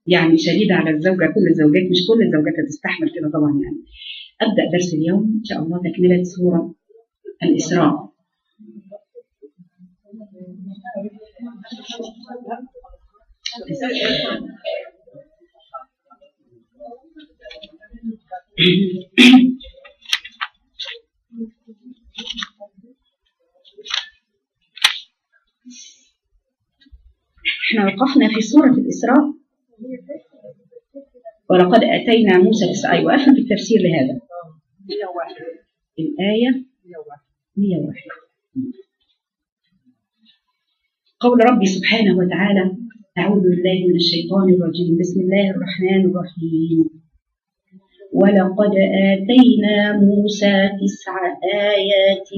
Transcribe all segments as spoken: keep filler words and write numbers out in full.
يعني شديدة على الزوجة، كل الزوجات مش كل الزوجات هتستحمل كده طبعا. يعني أبدأ درس اليوم إن شاء الله تكملة سورة الإسراء. احنا وقفنا في سورة الإسراء، ولقد آتينا موسى تسع آيات. وقفنا في التفسير لهذا الآية مئة وواحد. قول ربي سبحانه وتعالى: أعوذ بالله من الشيطان الرجيم، بسم الله الرحمن الرحيم. ولقد آتينا موسى تسع آيات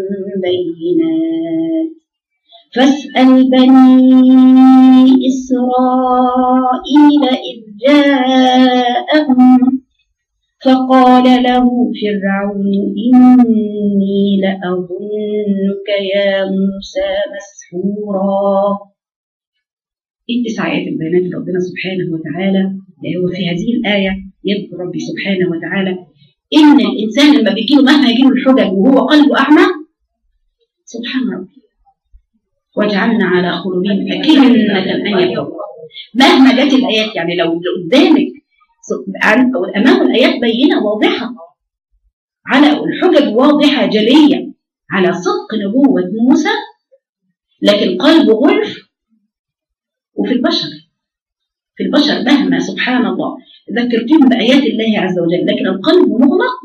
بينات فاسأل بني إسرائيل إذ جاءهم فقال له فرعون إني لأظنك يا موسى مسحورا. التسع آيات البينات ربنا سبحانه وتعالى وفي هذه الآية يذكر ربي سبحانه وتعالى إن الإنسان لما بيجيله مهما يجيله الحجج وهو قلبه أعمى، سبحان ربي، وجعلنا على قلوبهم أكنة أن يفقهوا. مهما جت الآيات، يعني لو قدامك أمام الآيات بينة واضحة، على الحجج واضحة جلية على صدق نبوة موسى، لكن قلبه غلف. وفي البشر في البشر مهما سبحان الله ذكرتهم بآيات الله عز وجل، لكن القلب مغلق.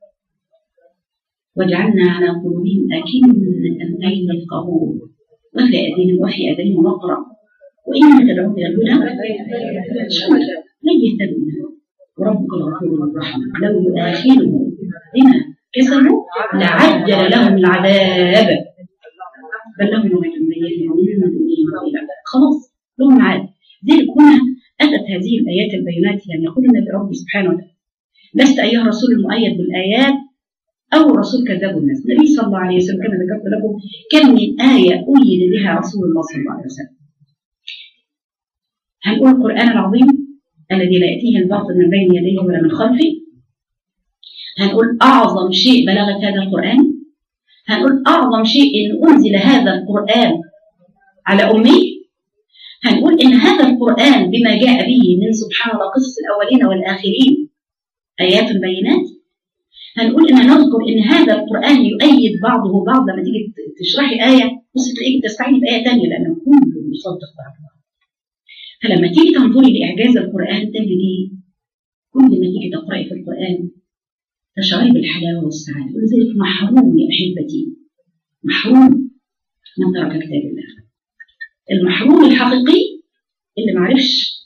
وجعلنا على قلوبهم أكنة أن يفقهوا وفي أذانهم وفي أذانهم وقرا وإنما تدعون إلى الهدى لن يهتدوا إليه. وربك الغفور الرحيم لو يؤاخذهم بما كسبوا لعجل لهم العذاب بل لهم يوم يتميزون خلاص لهم عاد. ذلك هنا أتت هذه الآيات البينات. يعني يقول النبي ربي سبحانه وتعالى: لست أيها الرسول المؤيد بالآيات أو رسول كذاب الناس. النبي صلى الله عليه وسلم كما ذكرت لكم كم من آية أيد بها رسول الله صلى الله عليه وسلم. هنقول القرآن العظيم الذي لا يأتيه الباطل من بين يديه ولا من خلفه. هنقول أعظم شيء بلغت هذا القرآن. هنقول أعظم شيء إن أنزل هذا القرآن على أمي. هنقول إن هذا القرآن بما جاء به من سبحان الله قصص الأولين والآخرين آيات بينات. هنقول إن نذكر إن هذا القرآن يؤيد بعضه بعض. لما تيجي تشرحي آية بص تلاقيك تستعيني بآية ثانية لأنه كله يصدق بعضه. فلما تيجي تنظري لإعجاز القرآن تجدي كل ما تيجي تقرأي في القرآن تشعري بالحلاوة والسعادة. ولذلك محروم يا أحبتي، محروم من ترك كتاب الله. المحروم الحقيقي اللي معرفش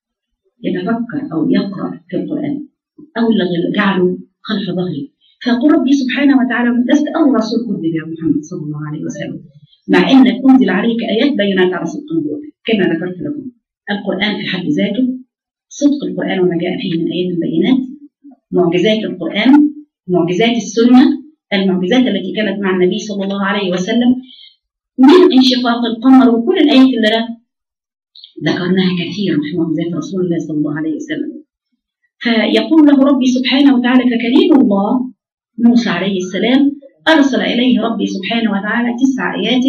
يتفكر أو يقرأ في القرآن أو اللي جعله خلف ظهري. فيقول ربي سبحانه وتعالى: لست أول رسول كذب يا محمد صلى الله عليه وسلم، مع أنك أنزل عليك آيات بينات على صدق نبوتك. كما ذكرت لكم القرآن في حد ذاته، صدق القرآن وما جاء فيه من آيات البينات، معجزات القرآن، معجزات السنة، المعجزات التي كانت مع النبي صلى الله عليه وسلم من انشقاق القمر وكل الآيات اللي ذكرناها كثيرا في معجزات رسول الله صلى الله عليه وسلم. فيقول له ربي سبحانه وتعالى: فكليم الله موسى عليه السلام أرسل إليه ربي سبحانه وتعالى تسع آيات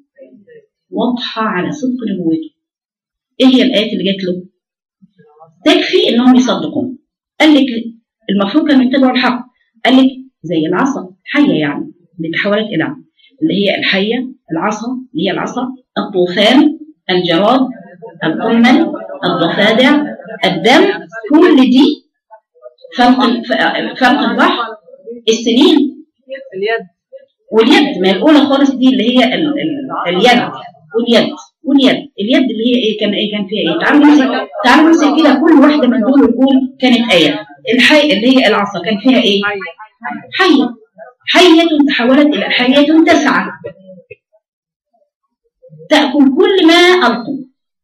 واضحة على صدق نبوته. إيه هي الآيات اللي جات له؟ تكفي إنهم يصدقوا. قال لك المفروض كانوا يتبعوا الحق. قال لك زي العصا حية، يعني اللي تحولت إلى اللي هي الحية، العصا اللي هي العصا، الطوفان، الجراد، القمل، الضفادع، الدم، كل دي فرق فرق البحر، السنين، واليد. ما الأولى خالص دي اللي هي ال ال اليد واليد واليد اليد اللي هي ايه؟ كان ايه؟ كان فيها ايه؟ تعالوا نمسك تعالوا نمسك كده كل واحده من دول ونقول كانت ايه. الحي اللي هي العصا كان فيها ايه؟ حيه. حيه تحولت الى حيه تسعى تاكل كل ما القوا،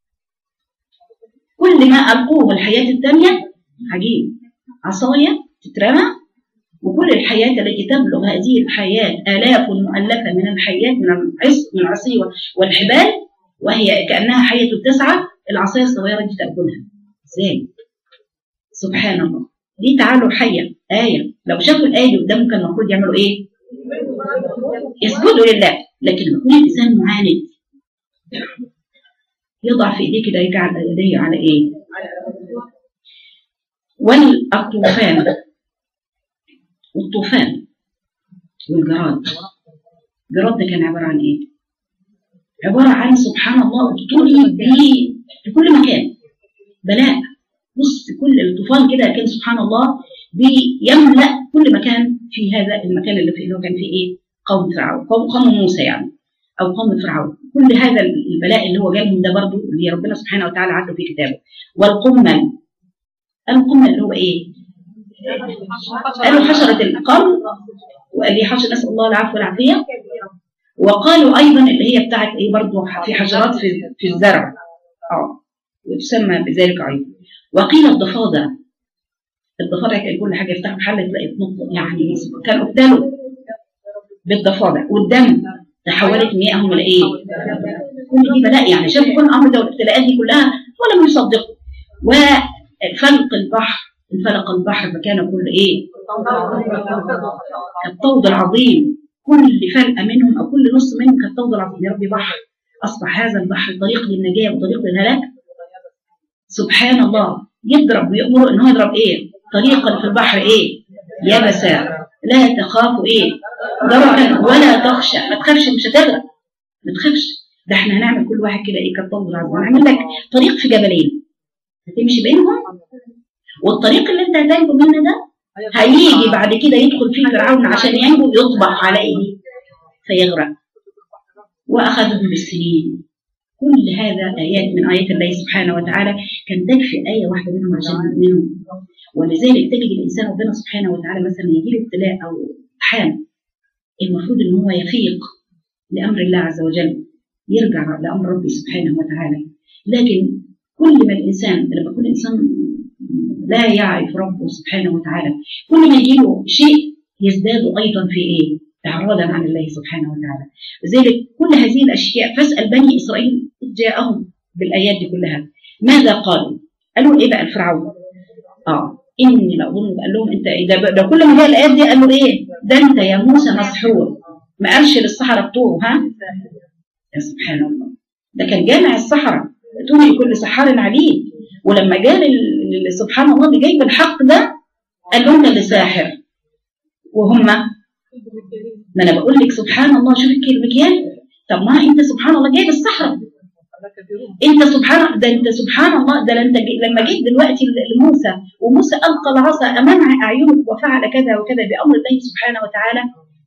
كل ما القوه. الحياه الثانيه عجيب، عصايه تترمى، وكل الحيات التي تبلغ هذه الحيات آلاف مؤلفة من الحيات من العص من العصي والحبال، وهي كأنها حية تسعى، العصاية الصغيرة دي تأكلها ازاي؟ سبحان الله. دي تعالوا حية آية، لو شافوا الآية دي قدامهم كان المفروض يعملوا إيه؟ يسجدوا لله. لكن لما يكون الإنسان معاند يضع في إيديه كده، يجعل يديه على إيه؟ والطوفان والطوفان والجراد. الجراد ده كان عبارة عن إيه؟ عبارة عن سبحان الله بتطولي بيه في كل مكان بلاء. بص كل الطوفان كده كان سبحان الله بيملأ كل مكان في هذا المكان اللي فيه، اللي كان فيه ايه؟ قوم فرعون، قوم قوم موسى يعني، او قوم فرعون. كل هذا البلاء اللي هو جالهم ده برضه اللي ربنا سبحانه وتعالى عدله في كتابه. والقمل، القمل اللي هو ايه؟ قالوا حشرة القمل، وقال لي حشرة، نسأل الله العفو والعافية. وقالوا ايضا اللي هي بتاعت ايه برضه في حشرات في في الزرع، اه وتسمى بذلك ايضا. وقيل الضفادع. الضفادع كان كل حاجه يفتحوا محل تلاقي تنط، يعني كانوا ابتلوا بالضفادع. والدم تحولت مياههم الى ايه؟ كل دي بلاء يعني، شافوا كل الامر ده والابتلاءات دي كلها ولم يصدقوا. وفلق البحر، انفلق البحر فكان كل ايه؟ كالطود العظيم. كل فلقه منهم او كل نص منهم كالطود العظيم. يا ربي بحر اصبح هذا البحر طريق للنجاه وطريق للهلاك. سبحان الله. يضرب ويأمر انه يضرب ايه؟ طريقا في البحر ايه؟ يبسا لا تخاف ايه؟ دركا ولا تخشى. ما تخافش، مش هتغرق، ما تخافش. ده احنا هنعمل كل واحد كده ايه؟ كالطود العظيم. هنعمل لك طريق في جبلين هتمشي بينهم، والطريق اللي انت هتنجو منه ده هيجي بعد كده يدخل فيه فرعون عشان ينجو، يطبق عليه فيغرق. واخذهم بالسنين. كل هذا آيات من آيات الله سبحانه وتعالى، كان تكفي آية واحدة منهم عشان نؤمنوا. ولذلك تجد الإنسان ربنا سبحانه وتعالى مثلا يجي له ابتلاء أو امتحان، المفروض إن هو يفيق لأمر الله عز وجل، يرجع لأمر ربي سبحانه وتعالى. لكن كل ما الإنسان لما يكون الإنسان لا يعرف ربه سبحانه وتعالى، كل ما يجي له شيء يزداد أيضا في إيه؟ إعراضا عن الله سبحانه وتعالى. لذلك كل هذه الأشياء فاسأل بني إسرائيل جاءهم بالآيات دي كلها ماذا قالوا؟ قالوا إيه بقى الفرعون؟ آه إني لأظن، قال لهم أنت ده, ده كل ما جاء الآيات دي قالوا إيه؟ ده أنت يا موسى مسحور. ما قالش للسحرة بتوعه ها؟ يا سبحان الله، ده كان جامع السحرة توني كل سحار عليم. ولما جاء سبحان الله بجايب الحق ده قال لهم ده اللي ساحر. وهم ما انا بقول لك سبحان الله، شوف المكيال. طب ما انت سبحان الله جايب الصحراء، انت سبحان ده انت سبحان الله ده انت لما جيت دلوقتي لموسى وموسى القى العصا امام اعينك وفعل كذا وكذا بامر الله سبحانه وتعالى،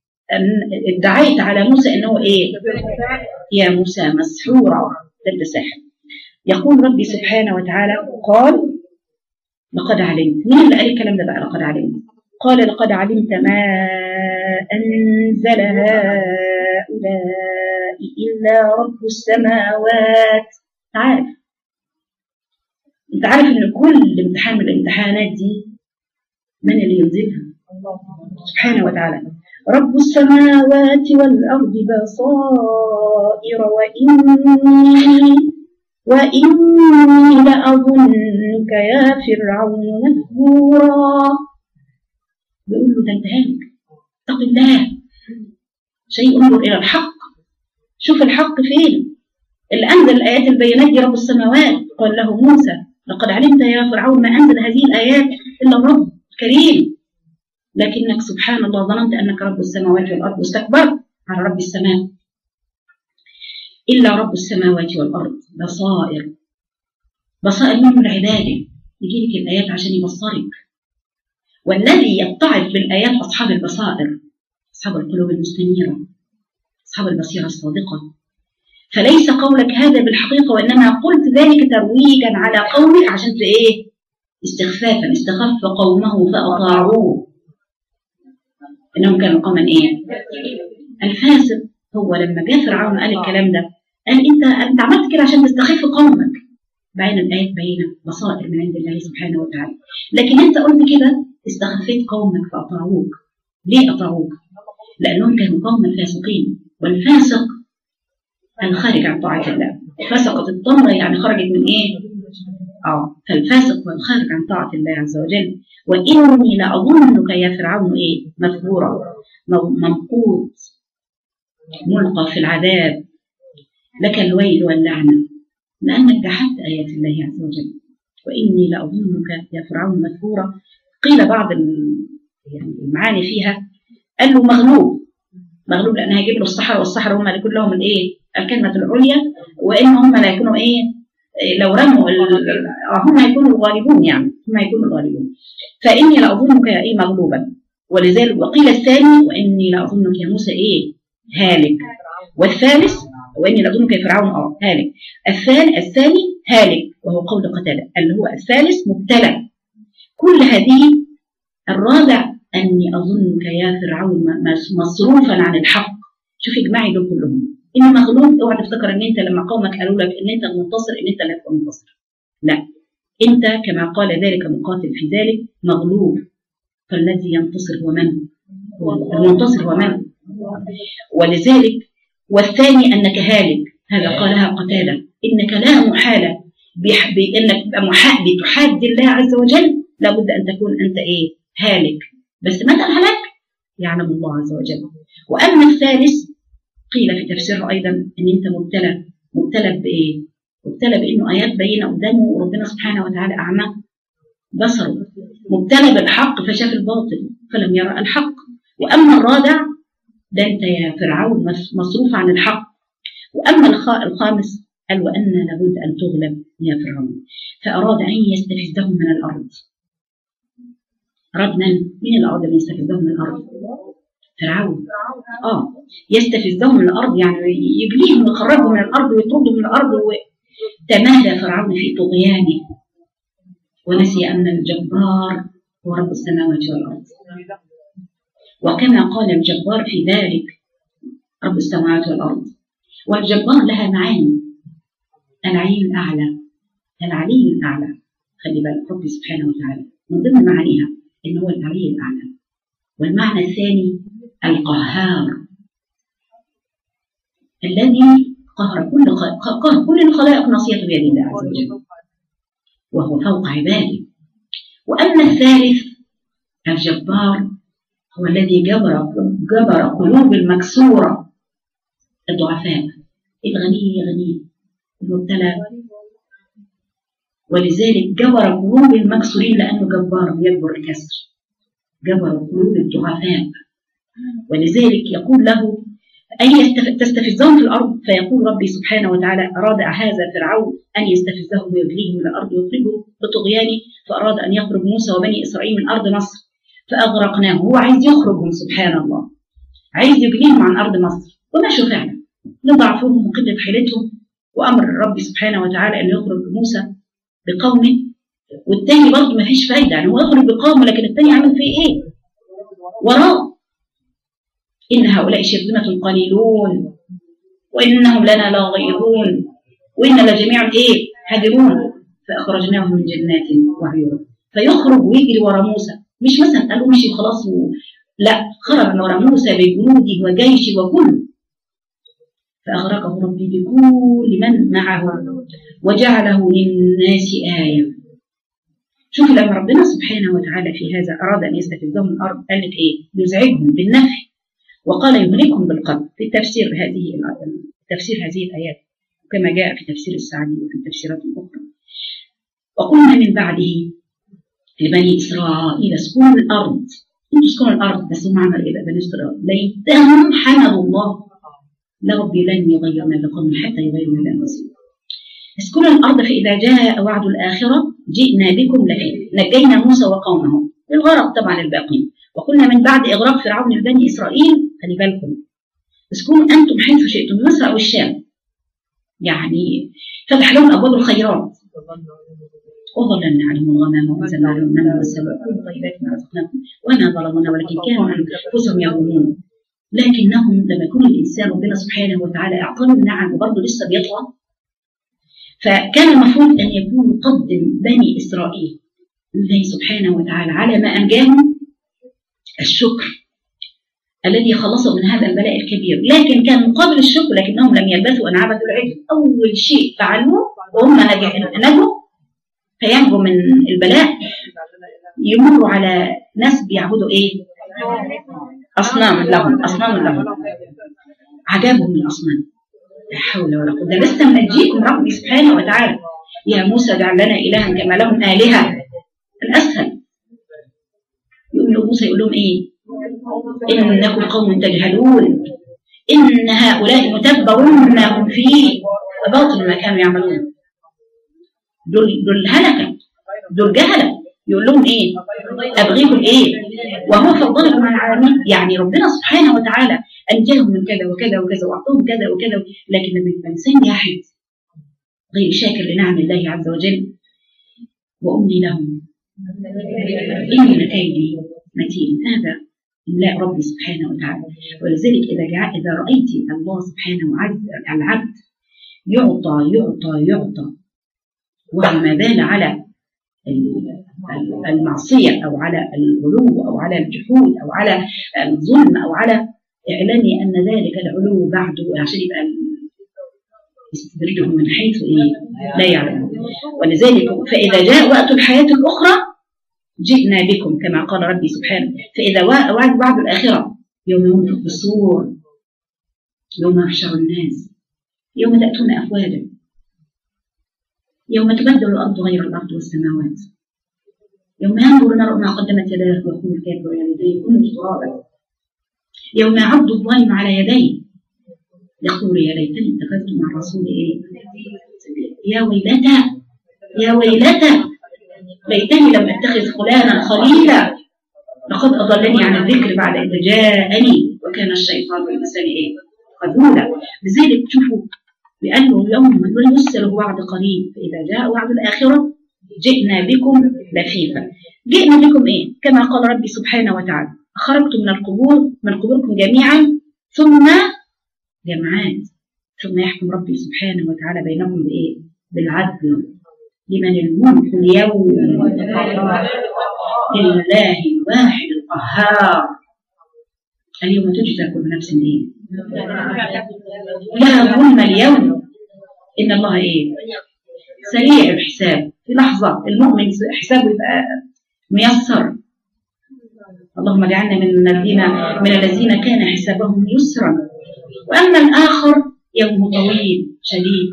ادعيت على موسى انه ايه؟ يا موسى مسحورا، ده انت ساحر. يقول ربي سبحانه وتعالى قال لقد علمت. مين اللي قال الكلام ده بقى لقد علمت؟ قال لقد علمت ما أنزل هؤلاء إلا رب السماوات. عارف انت عارف ان كل امتحان من الامتحانات دي من اللي ينزلها؟ سبحانه وتعالى. رب السماوات والأرض بصائر وإني وإني لأظنك يا فرعون مثبورا. بيقول له ده انتهاك، اتق الله. شيء انظر الى الحق، شوف الحق فين. اللي انزل الايات البينات دي رب السماوات. قال له موسى لقد علمت يا فرعون ما انزل هذه الايات الا الرب الكريم، لكنك سبحان الله ظننت انك رب السماوات والارض واستكبرت على رب السماء. الا رب السماوات والارض بصائر. بصائر من العباده، يجي لك الايات عشان يبصرك. والذي يتعظ بالآيات أصحاب البصائر، أصحاب القلوب المستنيرة، أصحاب البصيرة الصادقة. فليس قولك هذا بالحقيقة، وإنما قلت ذلك ترويجا على قولك عشان إيه؟ استخفافا. استخف قومه فأطاعوه إنهم كانوا قوما إيه؟ الفاسق. هو لما جاء فرعون قال الكلام ده قال أنت أنت عملت كده عشان تستخف قومك. بين الآيات بينة بصائر من عند الله سبحانه وتعالى. لكن أنت قلت كده استخفيت قومك فأطاعوك. ليه أطاعوك؟ لأنهم كانوا قوما فاسقين، والفاسق الخارج عن طاعة الله. فسقت التمرة يعني خرجت من ايه؟ اه فالفاسق والخارج عن طاعة الله عز وجل. وإني لأظنك يا فرعون ايه؟ مذكورا ممقوت ملقى في العذاب لك الويل واللعنة لأنك جحدت آيات الله عز وجل. وإني لأظنك يا فرعون مذكورا. قيل بعض المعاني فيها قال له مغلوب مغلوب لأن هيجيب له السحرة والسحرة هم اللي كلهم الايه؟ الكلمة العليا وإن هم لا يكونوا ايه؟ لو رموا هم يكونوا الغالبون يعني هم يكونوا الغالبون. فإني لأظنك يا ايه مغلوبا. ولذلك وقيل الثاني وإني لأظنك يا موسى ايه؟ هالك. والثالث وإني لأظنك يا فرعون اه هالك. الثاني الثاني هالك وهو قول قتادة اللي هو الثالث مبتلى. كل هذه الرابع أني أظنك يا فرعون مصروفا عن الحق. شوفي اجمعي دول كلهم. إن مغلوب اوعى تفتكر ان انت لما قومك قالوا لك ان انت المنتصر ان انت اللي هتبقى منتصر. لا انت كما قال ذلك مقاتل في ذلك مغلوب. فالذي ينتصر هو من؟ هو المنتصر هو من؟ ولذلك والثاني انك هالك. هذا قالها قتادة انك لا محالة بانك تبقى محاب بتحاد الله عز وجل لابد ان تكون انت ايه؟ هالك. بس متى الهلاك؟ يعلم الله عز وجل. واما الثالث قيل في تفسيره أيضا أن أنت مبتلى مبتلى بإيه؟ مبتلى بأنه آيات بينة قدامه وربنا سبحانه وتعالى أعمى بصره. مبتلى بالحق فشاف الباطل فلم يرى الحق. وأما الرابع ده أنت يا فرعون مصروف عن الحق. وأما الخامس قال وأن لابد أن تغلب يا فرعون. فأراد أن يستفزهم من الأرض. أراد من؟ من الأرض اللي يستفزهم من الأرض؟ فرعون. اه يستفزهم من الارض يعني يجليهم ويخرجهم من الارض ويطردهم من الارض. وتمادى فرعون في طغيانه ونسي ان الجبار هو رب السماوات والارض. وكما قال الجبار في ذلك رب السماوات والارض. والجبار لها معاني. العلي الاعلى العلي الاعلى. خلي بالك رب سبحانه وتعالى من ضمن معانيها ان هو العلي الاعلى. والمعنى الثاني القهار الذي قهر كل قهر كل الخلائق ناصيته بيد الله عز وجل وهو فوق عباده. واما الثالث الجبار هو الذي جبر جبر قلوب المكسوره الضعفاء. الغني غني المبتلى. ولذلك جبر قلوب المكسورين لانه جبار يجبر الكسر. جبر قلوب الضعفاء. ولذلك يقول له أن تستفزهم في الأرض فيقول ربي سبحانه وتعالى أراد هذا فرعون أن يستفزهم ويجليهم من الأرض ويخرجوا بطغيانه. فأراد أن يخرج موسى وبني إسرائيل من أرض مصر فأغرقناه. هو عايز يخرجهم سبحان الله عايز يجليهم عن أرض مصر ومشوا فعلا لضعفهم وقلة حيلتهم. وأمر ربي سبحانه وتعالى أن يخرج موسى بقومه والتاني برضه ما فيش فايدة يعني هو يخرج بقومه لكن التاني عمل فيه إيه؟ وراه إن هؤلاء شرذمة قليلون وإنهم لنا لاغيظون وإن لجميع إيه؟ هادرون. فأخرجناهم من جنات وعيون. فيخرج ويجري ورا موسى مش مثلا قالوا مشي خلاص و... لا خرج ورا موسى بجنوده وجيشه وكله. فأغرقه ربي بكل من معه وجعله للناس آية. شوف لما ربنا سبحانه وتعالى في هذا أراد أن يستفزهم من الأرض قال لك إيه؟ يزعجهم بالنفي وقال يهلكهم بالقتل. في تفسير هذه تفسير هذه الآيات كما جاء في تفسير السعدي وفي التفسيرات الأخرى. وقلنا من بعده لبني إسرائيل اسكنوا الأرض. انتوا اسكنوا الأرض بس هم عملوا إيه بني إسرائيل؟ ليتهم حمدوا الله لا ربي لن يغير ما بقوم حتى يغيروا ما بأنفسهم. اسكنوا الأرض فإذا جاء وعد الآخرة جئنا بكم لفيف. نجينا موسى وقومه بالغرق طبعا الباقين. وقلنا من بعد إغراق فرعون لبني إسرائيل خلي بالكم اسكنوا أنتم حيث شئتم مصر أو الشام. يعني فتح لهم أبواب الخيرات وظللنا عليهم الغمام وأنزلنا عليهم المن والسلوى كل طيبات ما رزقناكم وما ظلمونا ولكن كانوا أنفسهم يظلمون. لكنهم لما يكون الإنسان ربنا سبحانه وتعالى أعطاه النعم وبرضه لسه بيطغى فكان المفروض أن يكون قدم بني إسرائيل الله سبحانه وتعالى على ما أنجاهم الشكر الذي خلصهم من هذا البلاء الكبير، لكن كان مقابل الشكر لكنهم لم يلبثوا أن عبدوا العجل. أول شيء فعلوه وهم نجوا فينجوا من البلاء، يمروا على ناس بيعبدوا إيه؟ أصنام لهم، أصنام لهم، عجبهم الأصنام. لا حول ولا قوة، ده لسه منجيكم ربي سبحانه وتعالى. يا موسى اجعل لنا إلها كما لهم آلهة، الأسهل. يقول موسى يقول لهم إيه؟ إنكم قوم تجهلون إن هؤلاء متبر ما هم فيه وباطل ما كانوا يعملون. دول دول هلكة، دول جهلة. يقول لهم إيه؟ أبغيكم إيه؟ وهو فضلكم على العالمين. يعني ربنا سبحانه وتعالى أنجاهم من كذا وكذا وكذا وأعطوهم كذا وكذا، لكن لما الإنسان يحد غير شاكر لنعم الله عز وجل، وأملي لهم إن كيدي متين. هذا إملاء ربي سبحانه وتعالى. ولذلك إذا جاء إذا رأيت الله سبحانه وتعالى العبد يعطى يعطى يعطى وما بال على المعصية أو على الغلو أو على الجحود أو على الظلم أو على إعلاني أن ذلك العلو بعده عشان يبقى يستدرجهم من حيث إيه لا يعلمون. ولذلك فإذا جاء وقت الحياة الأخرى جئنا بكم كما قال ربي سبحانه. فإذا وعد بعد الآخرة يوم ينفخ بالصور، يوم يحشر الناس، يوم تأتون أفواجا، يوم تبدل الأرض غير الأرض والسماوات، يوم ينظر المرء ما قدمت يداه ويقول الكافر يا ليتني كنت ترابا، يوم يعض الظالم على يديه يقول يا ليتني اتخذت مع الرسول ايه يا ويلتى يا ويلتى ليتني لم اتخذ فلانا خليلا لقد اضلني عن الذكر بعد اذ جاءني وكان الشيطان للانسان ايه خذولا. لذلك تشوفوا بانه يوم يسر وعد قريب، فاذا جاء وعد الاخره جئنا بكم لفيفا. جئنا بكم ايه كما قال ربي سبحانه وتعالى خرجتم من القبور من قبوركم جميعا ثم جمعات، ثم يحكم ربي سبحانه وتعالى بينكم بايه بالعدل. لمن الملك اليوم لله الواحد القهار. اليوم تجزى كل نفس ايه لا ظلم اليوم ان الله ايه سريع الحساب. في لحظه المؤمن حسابه يبقى ميسر. اللهم اجعلنا من الذين من الذين كان حسابهم يسرا. واما الاخر يوم طويل شديد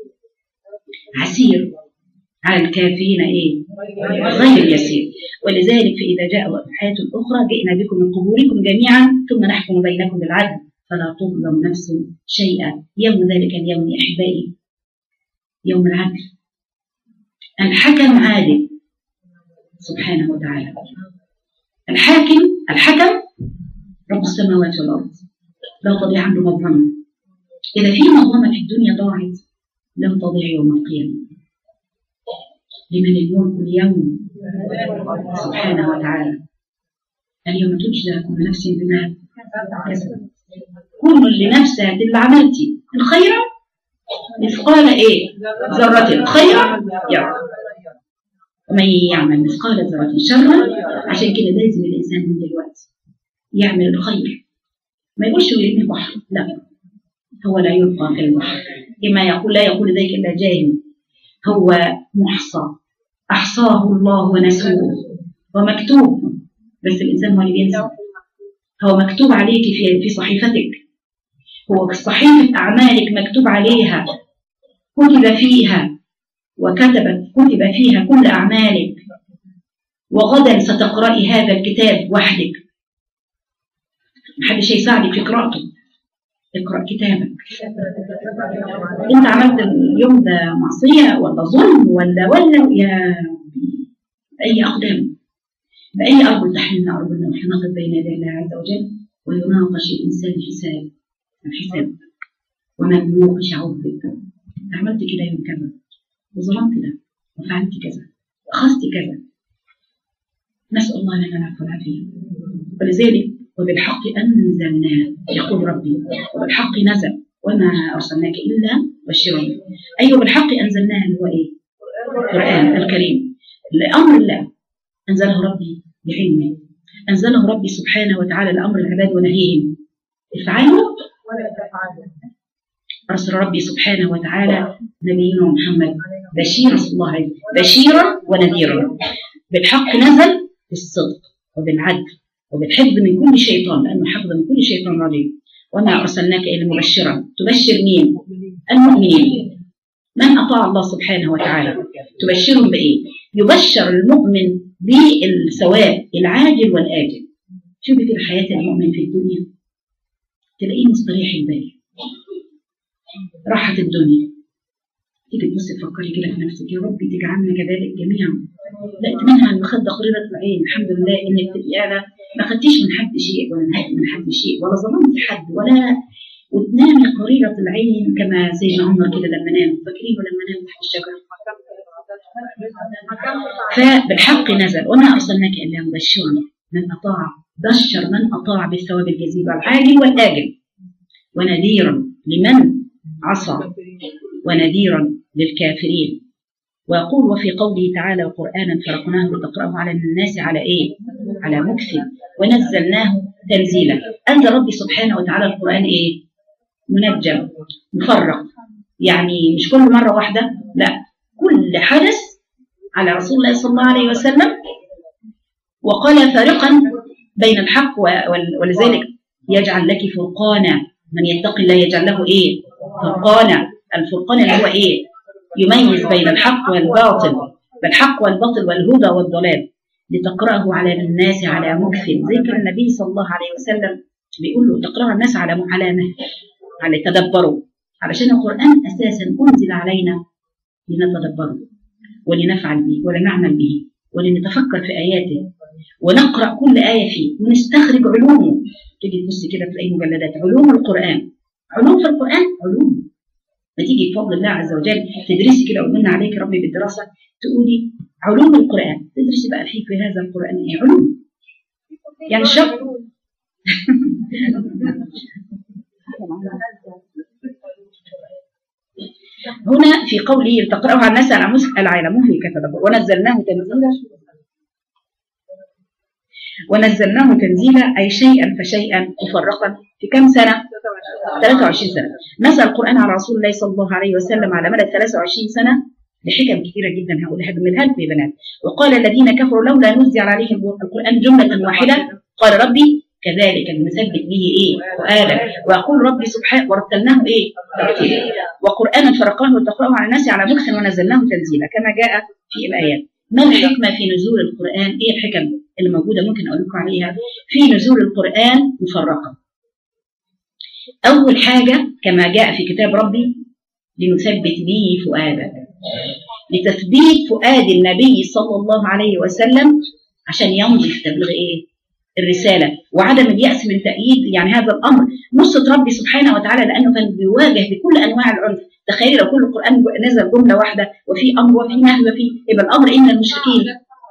عسير على الكافرين ايه غير يسير. ولذلك فاذا جاء الحياه الاخرى جئنا بكم من قبوركم جميعا ثم نحكم بينكم بالعدل فلا تظلم نفس شيئا. يوم ذلك اليوم يا احبائي يوم العدل. الحكم عادل سبحانه وتعالى. الحاكم الحكم رب السماوات والارض لا تضيع عنده مظلمه. اذا في مظلمه في الدنيا ضاعت لن تضيع يوم القيامه. لمن الملك اليوم سبحانه وتعالى. اليوم تجزى كل نفس بما كسبت. كل لنفسها اللي عملتي الخير مثقال ايه ذره خيرا يرى ومن يعمل مثقال ذره شرا. عشان كده لازم الانسان من دلوقتي يعمل الخير، ما يقولش يرمي البحر، لا هو لا يلقى في البحر كما يقول لا يقول ذلك الا جاهل. هو محصى احصاه الله ونسوه ومكتوب، بس الانسان هو اللي بينسى. هو مكتوب عليك في في صحيفتك، هو صحيفه اعمالك مكتوب عليها كتب فيها وكتبت كتب فيها كل اعمالك. وغدا ستقرأي هذا الكتاب وحدك، محدش هيساعدك في قراءته. اقرأ كتابك. انت عملت اليوم ده معصية ولا ظلم ولا ولا يا بأي أقدام بأي أرض تحملنا أرضنا ونحن نقف بين يدي الله عز وجل ويناقش الإنسان حساب الحساب ومن يناقش عوضك. عملت كده يوم كذا وظلمت ده وفعلت كذا وأخذت كذا. نسأل الله لنا العفو والعافية. ولذلك وبالحق أنزلناه يقول ربي وبالحق نزل وما أرسلناك إلا بشيرا. أيوة بالحق أنزلناه اللي هو إيه القرآن الكريم. لأمر الله أنزله ربي بعلمه أنزله ربي سبحانه وتعالى لأمر العباد ونهيهم، افعلوا ولا تفعلوا. أرسل ربي سبحانه وتعالى نبينا محمد بشيرا، صلى الله عليه وسلم، بشيرا ونذيرا، بالحق نزل، بالصدق وبالعدل وبالحفظ من كل شيطان، لأنه حفظ من كل شيطان رجيم. وما أرسلناك إلا مبشرا، تبشر مين؟ المؤمنين، من أطاع الله سبحانه وتعالى. تبشرهم بإيه؟ يبشر المؤمن بالثواب العاجل والآجل. شوفي في حياة المؤمن في الدنيا تلاقيه مستريح البال، راحة الدنيا. تيجي تبصي تفكري كده في نفسك، يا ربي تجعلنا كذلك جميعا. لقيت منها المخدة قريرة العين، الحمد لله انك تبقي انا ما خدتيش من حد شيء ولا نهيت من حد شيء ولا ظلمت حد ولا، وتنامي قريرة العين كما سيدنا عمر كده لما نام، فاكرين لما نام تحت الشجرة. فبالحق نزل، وما ارسلناك الا مبشرا من اطاع، بشر من اطاع بالثواب الجزيل العاجل والاجل، ونذيرا لمن عصى، ونذيرا للكافرين. ويقول وفي قوله تعالى وقرآنا فرقناه لتقرأه على الناس على ايه؟ على مكث، ونزلناه تنزيلا. أنزل ربي سبحانه وتعالى القرآن ايه؟ منجم مفرق، يعني مش كل مرة واحدة، لا، كل حدث على رسول الله صلى الله عليه وسلم. وقال فارقا بين الحق، ولذلك يجعل لك فرقانا، من يتقي الله يجعل له ايه؟ فرقانا. الفرقان اللي هو ايه؟ يميز بين الحق والباطل، بالحق والباطل والهدى والضلال، لتقرأه على الناس على مكث. ذكر النبي صلى الله عليه وسلم بيقول له تقرأه الناس على علامة، على تدبره، علشان القرآن أساسا أنزل علينا لنتدبره ولنفعل به ولنعمل به ولنتفكر في آياته، ونقرأ كل آية فيه ونستخرج علومه. تيجي تبصي كده تلاقي مجلدات علوم القرآن، علوم في القرآن، علوم ما تيجي بفضل الله عز وجل تدرسي كده، ومن عليك ربي بالدراسة، تقولي علوم القرآن، تدرسي بقى فيه في هذا القرآن ايه؟ علوم يعني الشق. هنا في قوله تقرأه على الناس على مسأل على مهلك تدبر، ونزلناه تنزيلا، ونزلناه تنزيلا أي شيئا فشيئا مفرقا في كم سنة؟ ثلاثة وعشرين سنة. نزل القرآن على رسول الله صلى الله عليه وسلم على مدى ثلاثة وعشرين سنة لحكم كثيرة جدا، هقولها من الهلب يا بنات. وقال الذين كفروا لولا نزل عليه القرآن جملة واحدة، قال ربي كذلك نثبت به ايه؟ فؤادا. ويقول ربي سبحانه ورتلناه ايه؟ ترتيلا. وقرآنا فرقناه وتقرأه على الناس على مكث، ونزلناه تنزيلا كما جاء في الآيات. ما الحكمة في نزول القرآن؟ ايه الحكم اللي موجودة ممكن اقول لكم عليها في نزول القرآن مفرقا؟ أول حاجة كما جاء في كتاب ربي لنثبت به فؤادك، لتثبيت فؤاد النبي صلى الله عليه وسلم عشان يمضي في تبليغ ايه؟ الرسالة، وعدم اليأس من تأييد يعني هذا الأمر. نصرة ربي سبحانه وتعالى لأنه كان بيواجه بكل أنواع العنف. تخيل لو كل القرآن نزل جملة واحدة وفي أمر وفي نهي وفي، يبقى الأمر إن المشركين.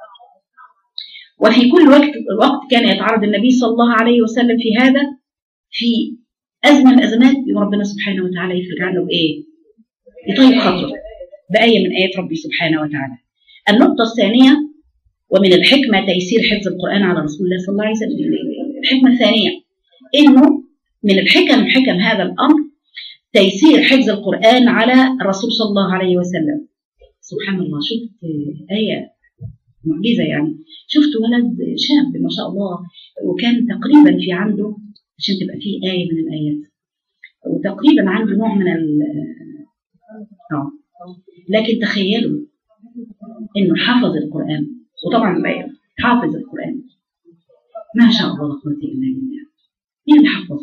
وفي كل وقت الوقت كان يتعرض النبي صلى الله عليه وسلم في هذا، في أزمة من الأزمات ربنا سبحانه وتعالى يفرج عنه بإيه؟ يطيب خاطره بآية من آيات ربي سبحانه وتعالى. النقطة الثانية، ومن الحكمة تيسير حفظ القرآن على رسول الله صلى الله عليه وسلم. الحكمة الثانية إنه من الحكم حكم هذا الأمر تيسير حفظ القرآن على الرسول صلى الله عليه وسلم. سبحان الله، شفت آية معجزة يعني، شفت ولد شاب ما شاء الله، وكان تقريبا في عنده عشان تبقى فيه آية من الآيات، وتقريبا عنده نوع من ال آه لكن تخيلوا إنه حفظ القرآن، وطبعا حافظ القرآن ما شاء الله لا قوة إلا بالله. مين اللي حفظ؟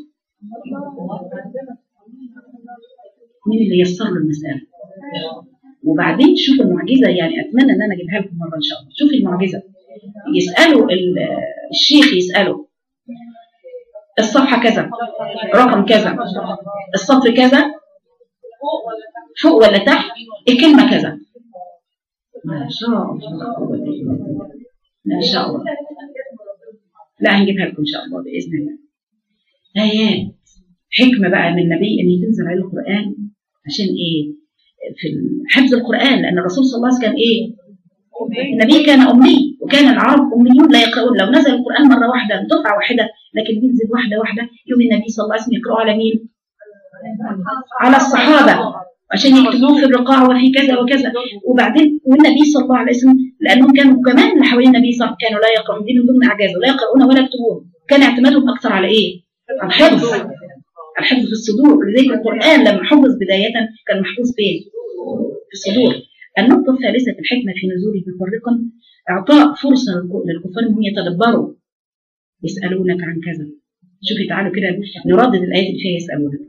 مين اللي يسر له المسألة؟ وبعدين شوف المعجزة، يعني أتمنى أن أنا أجيبها لكم مرة إن شاء الله. شوف المعجزة، يسألوا الشيخ، يسألوا الصفحة كذا، رقم كذا، السطر كذا، فوق ولا تحت، الكلمة كذا. ما شاء الله ما شاء الله. لا هنجيبها لكم إن شاء الله بإذن الله. آيات حكمة بقى من النبي أن تنزل عليه القرآن عشان إيه؟ في حفظ القرآن، لأن الرسول صلى الله عليه وسلم كان إيه؟ النبي كان أمي، وكان العرب أميون لا يقرؤون. لو نزل القرآن مرة واحدة دفعة واحدة، لكن بينزل واحدة واحدة. يوم النبي صلى الله عليه وسلم يقرأوا على مين؟ على الصحابة عشان يكتبوه في الرقاع وفي كذا وكذا. وبعدين والنبي صلى الله عليه وسلم لأنهم كانوا كمان اللي حوالين النبي صلى الله عليه وسلم كانوا لا يقرؤون، دي من ضمن أعجازه، لا يقرؤون ولا يكتبون. كان اعتمادهم أكثر على إيه؟ على الحفظ، الحفظ في الصدور. ولذلك القرآن لما حفظ بداية كان محفوظ فين؟ في الصدور. النقطة الثالثة في الحكمة في نزوله مفرقا إعطاء فرصة للكفار أنهم يتدبروا. يسألونك عن كذا. شوفي تعالوا كده نردد الآيات اللي فيها يسألونك.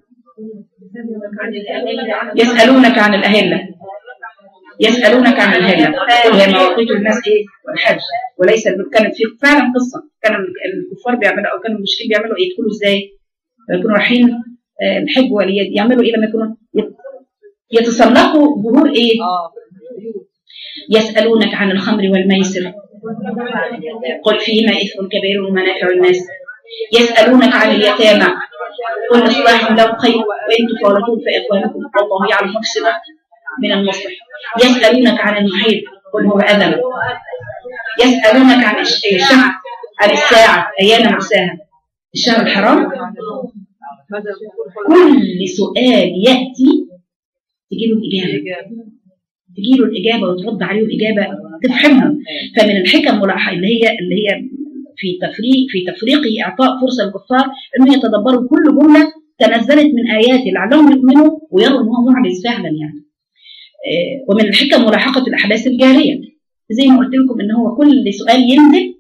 يسألونك عن الأهلة، يسألونك عن الأهلة وهي مواقيت الناس إيه؟ والحج. وليس كانت في فعلا قصة كان الكفار بيعملوا أو كانوا المشركين بيعملوا إيه؟ يدخلوا إزاي؟ يكونوا رايحين الحج وليد يعملوا إيه لما يكونوا يتسلقوا ظهور إيه؟ يسألونك عن الخمر والميسر قل فيهما إثم كبير ومنافع الناس. يسألونك عن اليتامى قل إصلاح لهم خير وإن تفارقون فإخوانكم والله يعلم مفسد من المصلح. يسألونك عن المحيط قل هو أذى. يسألونك عن الشهر عن الساعة أيام مرساها الشهر الحرام. كل سؤال يأتي تجيله الإجابة، تجيله الإجابة وترد عليه الإجابة تفهمها. فمن الحكم ملاحظة اللي هي اللي هي في تفريق في تفريقه إعطاء فرصة للكفار إنه يتدبروا كل جملة تنزلت من آياته لعلهم يؤمنوا ويروا إن هو معجز فعلا يعني. ومن الحكم ملاحقة الأحداث الجارية زي ما قلت لكم إن هو كل سؤال ينزل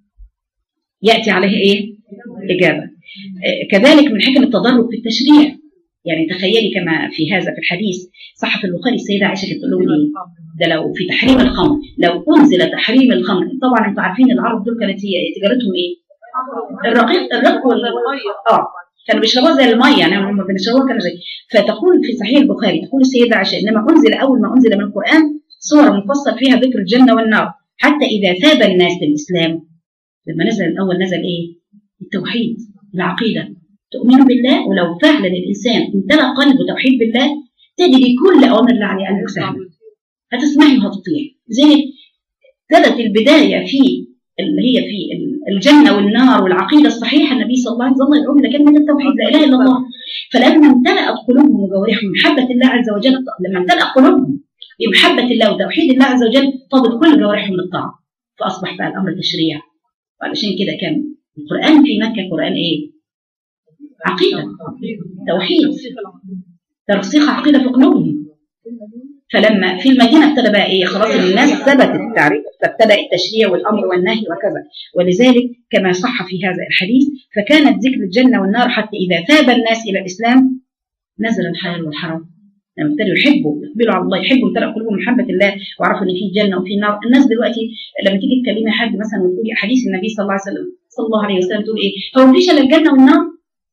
يأتي عليه إيه؟ إجابة. كذلك من حكم التدرج في التشريع. يعني تخيلي كما في هذا في الحديث صح في البخاري السيدة عائشة بتقول لهم إيه؟ ده لو في تحريم الخمر، لو أنزل تحريم الخمر، طبعا أنتوا عارفين العرب دول كانت هي تجارتهم إيه؟ الرقيق الرق وال آه كانوا بيشربوها زي المية يعني هم بيشربوها كانوا زي. فتقول في صحيح البخاري تقول السيدة عائشة إنما أنزل أول ما أنزل من القرآن سورة مفصل فيها ذكر الجنة والنار حتى إذا ثاب الناس للإسلام. لما نزل الأول نزل إيه؟ التوحيد، العقيدة، تؤمن بالله. ولو فعلا الإنسان امتلأ قلبه توحيد بالله تجد كل أوامر الله عليه قلبك سهل، هتسمعي وهتطيع. زي ابتدت البداية في اللي هي في الجنة والنار والعقيدة الصحيحة. النبي صلى الله عليه وسلم يدعو إلى كلمة التوحيد لا إله إلا الله. فلما امتلأت قلوبهم وجوارحهم بمحبة الله عز وجل، لما امتلأ قلوبهم بمحبة الله وتوحيد الله عز وجل طابت كل جوارحهم للطاعة، فأصبح بقى الأمر تشريع. وعلشان كده كان القرآن في مكة قرآن إيه؟ عقيدة، توحيد، ترسيخ عقيدة في قلوبهم. فلما في المدينة ابتدى بقى إيه؟ خلاص الناس ثبت التعريف فابتدأ التشريع والأمر والنهي وكذا. ولذلك كما صح في هذا الحديث فكانت ذكر الجنة والنار حتى إذا ثاب الناس إلى الإسلام نزل الحلال والحرام. لما ابتدوا يحبوا يقبلوا على الله، يحبوا امتلأ قلوبهم محبة الله وعرفوا إن في جنة وفي نار. الناس دلوقتي لما تيجي تكلمي حد مثلا وتقولي أحاديث النبي صلى الله عليه وسلم صلى الله عليه وسلم تقول إيه؟ هو مفيش إلا الجنة والنار؟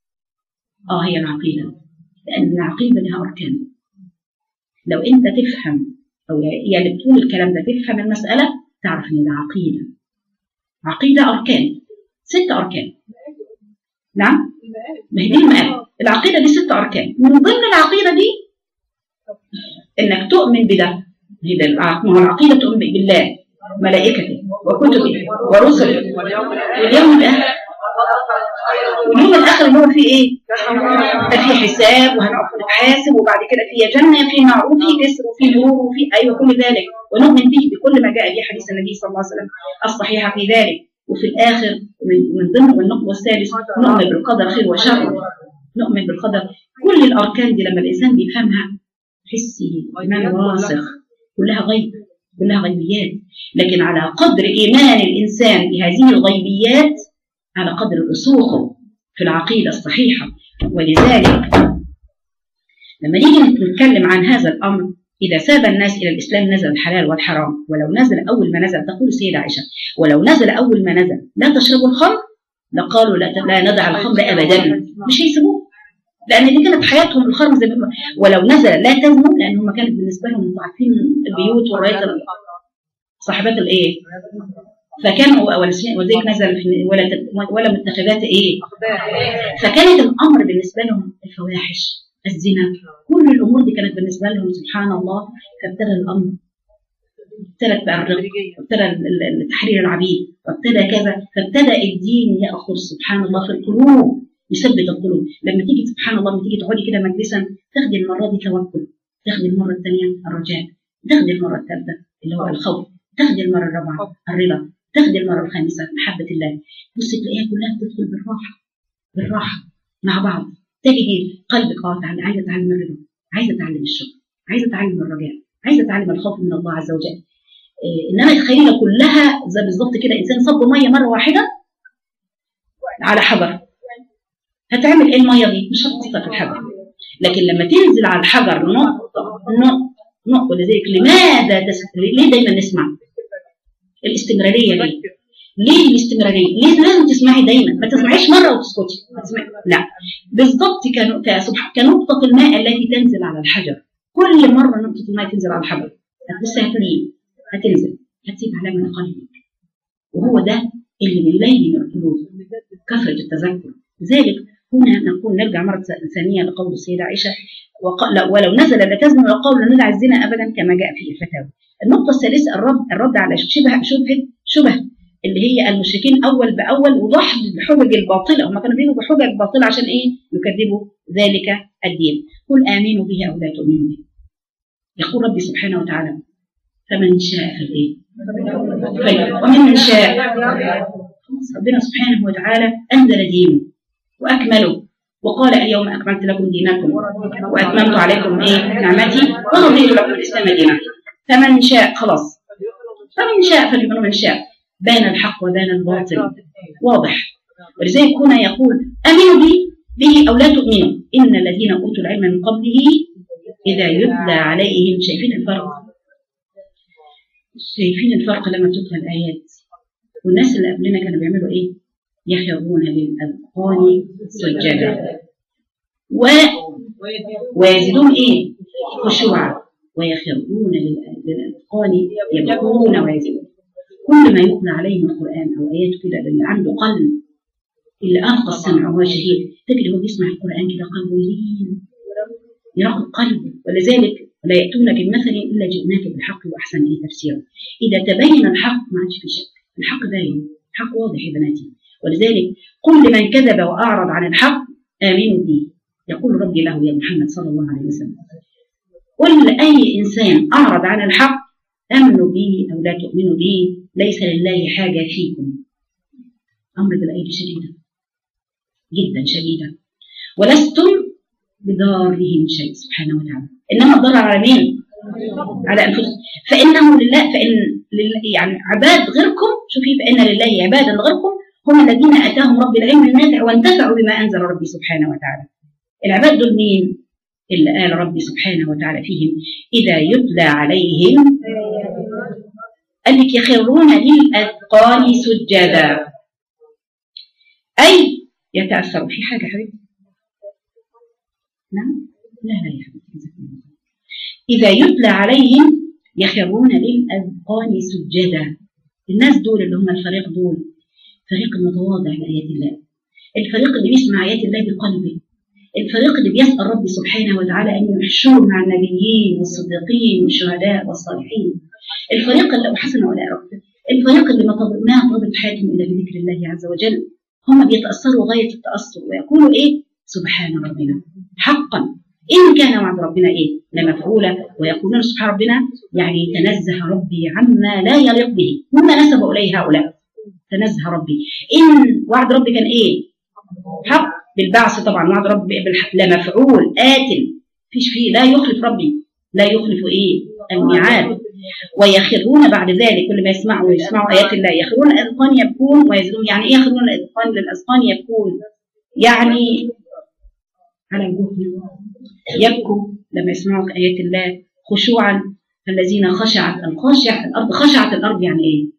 آه هي العقيدة، لأن العقيدة لها أركان. لو أنت تفهم أو يا اللي بتقول الكلام ده تفهم المسألة تعرف إن ده عقيدة. عقيدة أركان، ست أركان. نعم؟ ما هي دي المقام. العقيدة دي ست أركان. من ضمن العقيدة دي إنك تؤمن بده. هي العقيدة تؤمن بالله ملائكته وكتبه ورسله واليوم الآخر. واليوم الآخر اللي هو فيه إيه؟ في حساب وهنقف نتحاسب وبعد كده في جنة في نار وفي جسر وفي نور وفي أيوة كل ذلك. ونؤمن به بكل ما جاء به حديث النبي صلى الله عليه وسلم الصحيحة في ذلك. وفي الآخر من ضمن والنقطة الثالث نؤمن بالقدر خير وشر. نؤمن بالقدر. كل الأركان دي لما الإنسان بيفهمها حسي إيمان راسخ كلها غيب، كلها غيبيات. لكن على قدر إيمان الإنسان بهذه الغيبيات على قدر رسوخه في العقيدة الصحيحة. ولذلك لما نيجي نتكلم عن هذا الأمر إذا ساب الناس إلى الإسلام نزل الحلال والحرام. ولو نزل أول ما نزل تقول السيدة عائشة ولو نزل أول ما نزل لا تشربوا الخمر لقالوا لا, لا ندع الخمر أبدا، مش هيسيبوه لأن دي كانت حياتهم الخمر زي ما. ولو نزل لا تزنوا لأن هم كانت بالنسبة لهم عارفين البيوت والرايات صاحبات الإيه فكانوا وذلك نزل في ولا ولا متخذات إيه. فكانت الأمر بالنسبة لهم الفواحش الزنا كل الأمور دي كانت بالنسبة لهم سبحان الله. فابتدى الأمر ابتدت بقى الرق، وابتدى تحرير العبيد، وابتدى كذا، فابتدى الدين ياخذ سبحان الله في القلوب، يثبت القلوب. لما تيجي سبحان الله، لما تيجي تقعدي كده مجلسا، تاخدي المره دي توكل، تاخدي المره الثانيه الرجاء، تاخدي المره الثالثه اللي هو الخوف، تاخدي المره الرابعه الرضا، تاخدي المره الخامسه محبه الله. بصي تلاقيها كلها بتدخل بالراحه بالراحه مع بعض. تجدي قلبك اه تعالى عايزه اتعلم الرضا، عايزه اتعلم الشكر، عايزه اتعلم الرجاء، عايزه اتعلم الخوف من الله عز وجل. إيه انما تخيلي كلها زي بالظبط كده انسان صب ميه مره واحده على حجر، هتعمل ايه الميه دي؟ مش هتأثر في الحجر. لكن لما تنزل على الحجر نقطه نقطه نقطه، ولذلك لماذا تس... ليه دايما نسمع الاستمراريه؟ ليه؟ ليه الاستمراريه؟ ليه لازم تسمعي دايما؟ ما تسمعيش مره وتسكتي، لا بالظبط كنقطه الماء التي تنزل على الحجر. كل مره نقطه الماء تنزل على الحجر هتبصي هتلين، هتنزل، هتسيب علامه من قلبك. وهو ده اللي بيلين القلوب، كثره التذكر. لذلك هنا نقول نرجع مره ثانيه لقول السيده عائشه وقال ولو نزل لتزن القول لن ندع الزنا ابدا كما جاء في الفتاوى. النقطه الثالثه الرد الرد على شبه شبهه شبه اللي هي المشركين اول باول، وضح الحجج الباطله. هم كانوا بيجوا بحجج باطله عشان ايه؟ يكذبوا ذلك الدين. قل امنوا به او لا تؤمنوا به. يقول ربي سبحانه وتعالى فمن شاء فالايه؟ ومن شاء. ربنا سبحانه وتعالى انزل دينه واكمله وقال اليوم اكملت لكم دينكم واتممت عليكم ايه؟ نعمتي ورضيت لكم الاسلام دينا. فمن شاء خلاص، فمن شاء فليؤمن من شاء. بان الحق وبان الباطل واضح. ولذلك هنا يقول امنوا به به او لا تؤمنوا ان الذين اوتوا العلم من قبله اذا يتلى عليهم. شايفين الفرق؟ شايفين الفرق لما تتلى الايات؟ والناس اللي قبلنا كانوا بيعملوا ايه؟ يخرون للاذقان سجدا و ويزيدون ايه؟ خشوعا ويخرون للاذقان يبكون ويزيدون. كل ما يتلى عليه من القرآن أو آيات كده اللي عنده قلب، اللي أنقى السمع وهو شهيد، تجد هو بيسمع القرآن كده قلبه يلين يراقب قلبه. ولذلك لا يأتونك بمثل إلا جئناك بالحق وأحسن إيه تفسيرا. إذا تبين الحق ما عادش في شك، الحق باين، الحق واضح يا بناتي. ولذلك قل لمن كذب وأعرض عن الحق آمنوا به. يقول ربي له يا محمد صلى الله عليه وسلم قل لأي إنسان أعرض عن الحق آمنوا به أو لا تؤمنوا به ليس لله حاجة فيكم. أمر بالأيدي شديدة جدا شديدة، ولستم بضارهم شيء سبحانه وتعالى، إنما الضرر على مين؟ على أنفسكم. فإنه لله، فإن لله يعني عباد غيركم، شوفي فإن لله عبادا غيركم هم الذين آتاهم رب العلم النافع وانتفعوا بما أنزل ربي سبحانه وتعالى. العباد دول مين؟ اللي قال ربي سبحانه وتعالى فيهم إذا يتلى عليهم قال لك يخرون للأذقان سجدا، أي يتأثروا في حاجة حبيبتي؟ نعم؟ لا لا يا حبيبتي. إذا يتلى عليهم يخرون للأذقان سجدا. الناس دول اللي هم الفريق دول فريق المتواضع لآيات الله، الفريق اللي بيسمع آيات الله بقلبه، الفريق اللي بيسأل ربي سبحانه وتعالى أن يحشره مع النبيين والصديقين والشهداء والصالحين، الفريق اللي حسن ولا رب، الفريق اللي ما طلبت حياتهم إلا بذكر الله عز وجل. هم بيتأثروا غاية التأثر ويقولوا إيه؟ سبحان ربنا حقا إن كان وعد ربنا إيه؟ لمفعولا. ويقولون سبحان ربنا يعني تنزه ربي عما لا يليق به، هم نسبوا إليه هؤلاء. تنزه ربي إن وعد ربي كان إيه؟ حق بالبعث طبعا. وعد ربي لمفعول آتل، فيش فيه، لا يخلف ربي، لا يخلف إيه؟ الميعاد. ويخرون بعد ذلك كل ما يسمعوا ويسمعوا آيات الله يخرون الأذقان يبكون ويزيدون. يعني إيه يخرون الأذقان للأذقان يبكون؟ يعني على الجهد يبكوا لما يسمعوا آيات الله خشوعا. الذين خشعت الخاشع الأرض، خشعت الأرض يعني إيه؟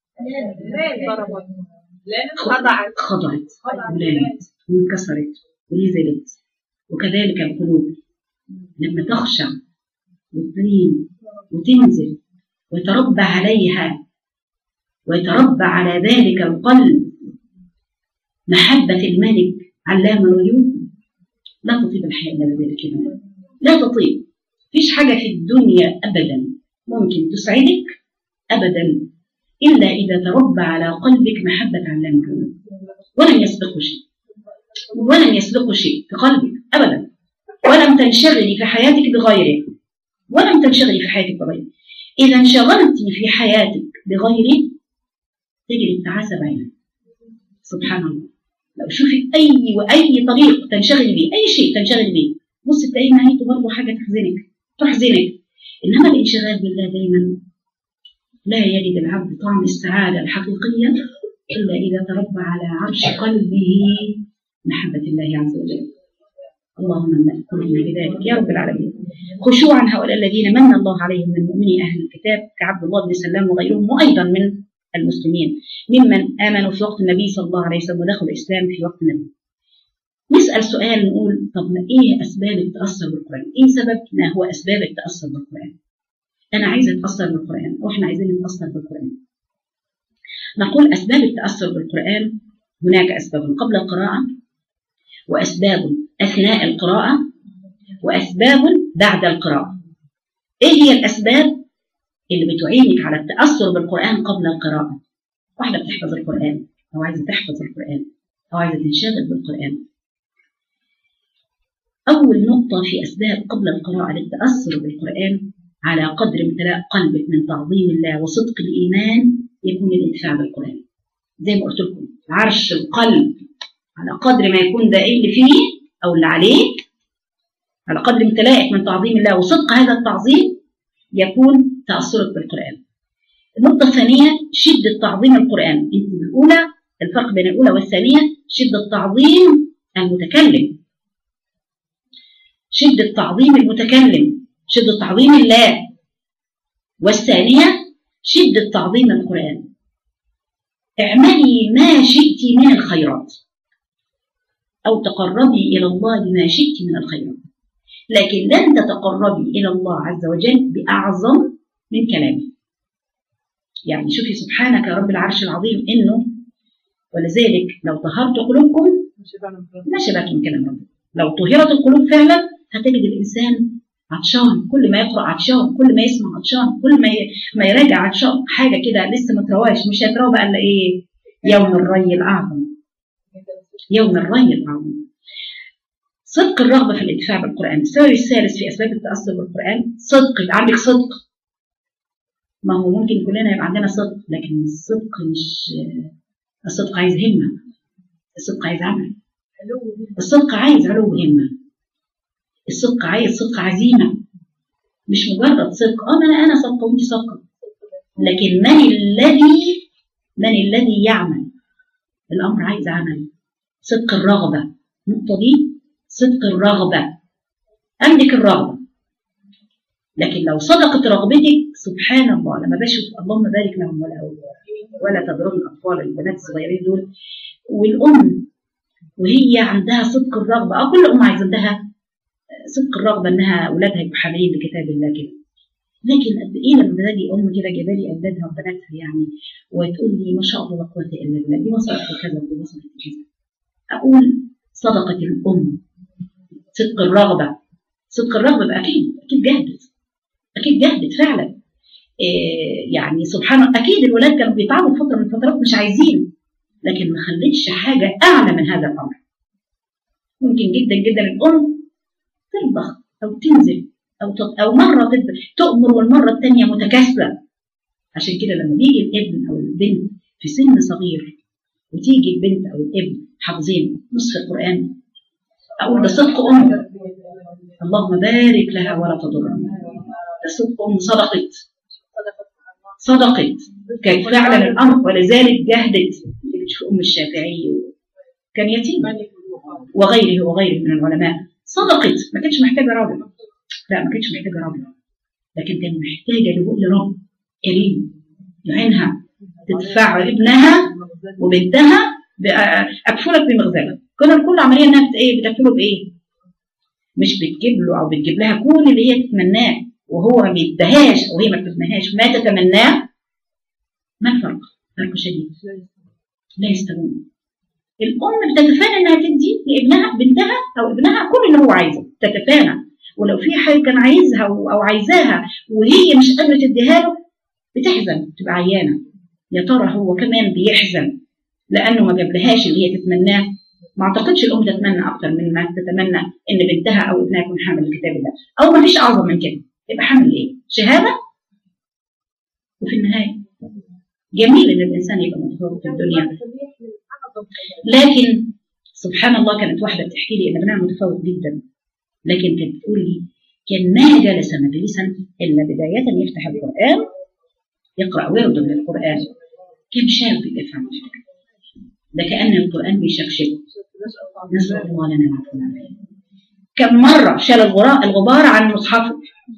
خضعت خضعت ولانت وانكسرت ونزلت. وكذلك القلوب لما تخشع وتلين وتنزل ويتربى عليها ويتربى على ذلك القلب محبة الملك علام الغيوب، لا تطيب الحياة إلا بذلك. لا تطيب. فيش حاجة في الدنيا أبدا ممكن تسعدك أبدا إلا إذا تربى على قلبك محبة علام الغيوب، ولم يسبقه شيء، ولم يسبقه شيء في قلبك أبدا، ولم تنشغلي في حياتك بغيره، ولم تنشغلي في حياتك بغيره. إذا انشغلت في حياتك بغيره تجري التعاسة بعينك. سبحان الله. لو شوفي أي وأي طريق تنشغلي به، أي شيء تنشغلي به، بص تلاقي نهايته برضه حاجة تحزنك تحزنك. إنما الانشغال بالله دايما لا يجد العبد طعم السعادة الحقيقية إلا إذا تربى على عرش قلبه محبة الله عز وجل. اللهم املأ قلوبنا بذلك يا رب العالمين. خشوعا هؤلاء الذين من الله عليهم من مؤمني أهل الكتاب كعبد الله بن سلام وغيرهم، وأيضا من المسلمين ممن آمنوا في وقت النبي صلى الله عليه وسلم ودخلوا الإسلام في وقت النبي. نسأل سؤال نقول طب ما إيه أسباب التأثر بالقرآن؟ إيه سبب ما هو أسباب التأثر بالقرآن؟ أنا عايزة أتأثر بالقرآن وإحنا عايزين نتأثر بالقرآن. نقول أسباب التأثر بالقرآن هناك أسباب قبل القراءة، وأسباب أثناء القراءة، وأسباب بعد القراءة. إيه هي الأسباب اللي بتعينك على التأثر بالقرآن قبل القراءة؟ واحدة بتحفظ القرآن أو عايزة تحفظ القرآن أو عايزة تنشغل بالقرآن. أول نقطة في أسباب قبل القراءة للتأثر بالقرآن على قدر امتلاء قلبك من تعظيم الله وصدق الإيمان يكون الانتفاع بالقرآن. زي ما قلت لكم عرش القلب على قدر ما يكون ده إيه اللي فيه أو اللي عليه، على قدر امتلائك من تعظيم الله وصدق هذا التعظيم يكون تأثرك بالقرآن. النقطة الثانية شدة تعظيم القرآن. انت الأولى الفرق بين الأولى والثانية شدة تعظيم المتكلم، شدة تعظيم المتكلم، شدة تعظيم الله. والثانية شدة تعظيم القرآن. اعملي ما شئت من الخيرات أو تقربي إلى الله بما شئت من الخيرات، لكن لن تتقربي إلى الله عز وجل بأعظم من كلامه. يعني شوفي سبحانك يا رب العرش العظيم إنه ولذلك لو طهرت قلوبكم ما شبهت من كلام ربك. لو طهرت القلوب فعلا هتجد الإنسان عطشان، كل ما يقرأ عطشان، كل ما يسمع عطشان، كل ما ما يراجع عطشان، حاجة كده لسه ما ترواش، مش هتروى بقى إلا إيه؟ يوم الري الأعظم، يوم الري الأعظم. صدق الرغبة في الانتفاع بالقرآن. السبب الثالث في أسباب التأثر بالقرآن صدق، يبقى عندك صدق. ما هو ممكن كلنا يبقى عندنا صدق، لكن الصدق مش الصدق عايز همة، الصدق عايز عمل، الصدق عايز علو همة، الصدق عايز صدق عزيمة، مش مجرد صدق اه انا انا صدقه وانت صدقه، لكن من الذي من الذي يعمل؟ الامر عايز عمل. صدق الرغبة، النقطة دي صدق الرغبة، عندك الرغبة، لكن لو صدقت رغبتك سبحان الله لما بشوف اللهم بارك لهم ولا ولا تضرب الاطفال البنات الصغيرين دول، والام وهي عندها صدق الرغبة، اه كل ام عايز عندها صدق الرغبة انها اولادها يبقوا حاملين لكتاب الله كده، لكن قد ايه لما باجي ام كده جايبه لي اولادها وبناتها يعني وتقول لي ما شاء الله لا قوه الا بالله دي وصلت لكذا ودي وصلت لكذا، اقول صدقت الام صدق الرغبه. صدق الرغبه بقى اكيد اكيد جهدت، اكيد جهدت فعلا. إيه يعني سبحان الله، اكيد الولاد كانوا بيتعبوا فتره من الفترات مش عايزين، لكن ما خلتش حاجه اعلى من هذا الامر. ممكن جدا جدا الام ترضخ او تنزل او او مره تؤمر والمره الثانيه متكاسله. عشان كده لما بيجي الابن او البنت في سن صغير وتيجي البنت او الابن حافظين نصف القران، اقول ده صدق ام، اللهم بارك لها ولا تضرها، ده صدق ام، صدقت صدقت كانت فعلا الامر، ولذلك جهدت. تشوف ام الشافعي كان يتيم وغيره وغيره من العلماء، صدقت، ما كانتش محتاجه راجل، لا ما كانتش محتاجه راجل، لكن كانت محتاجه لرجل كريم يعينها تدفع ابنها وبنتها اكفلك بمغزله. كنا الكل عمليه انها ايه بتكفله بايه؟ مش بتجيب له او بتجيب لها كل اللي هي تتمناه وهو ما بيدهاش او هي ما بتتمناهاش ما تتمناه. ما الفرق؟ فرق شديد، لا يستوون. الام بتتفانى انها تدي لابنها بنتها او ابنها كل اللي هو عايزه، تتفانى، ولو في حاجه كان عايزها او عايزاها وهي مش قادره تديها له بتحزن، بتبقى عيانة. يا ترى هو كمان بيحزن لأنه ما جابلهاش اللي هي تتمناه؟ ما أعتقدش الأم تتمنى أكتر من ما تتمنى إن بنتها أو ابنها يكون حامل الكتاب ده، أو ما فيش أعظم من كده. يبقى حامل إيه؟ شهادة. وفي النهاية جميل إن الإنسان يبقى متفوق في الدنيا، لكن سبحان الله كانت واحدة بتحكي لي إن ابنها متفوق جدا، لكن كانت تقول لي كان ما جلس مجلسا إلا بداية يفتح القرآن يقرأ ورد من القرآن. كم شاب يفهم ده، كأن القرآن بيشكشك. نسأل الله لنا العفو والعافية. كم مرة شال الغراء الغبار عن مصحفه،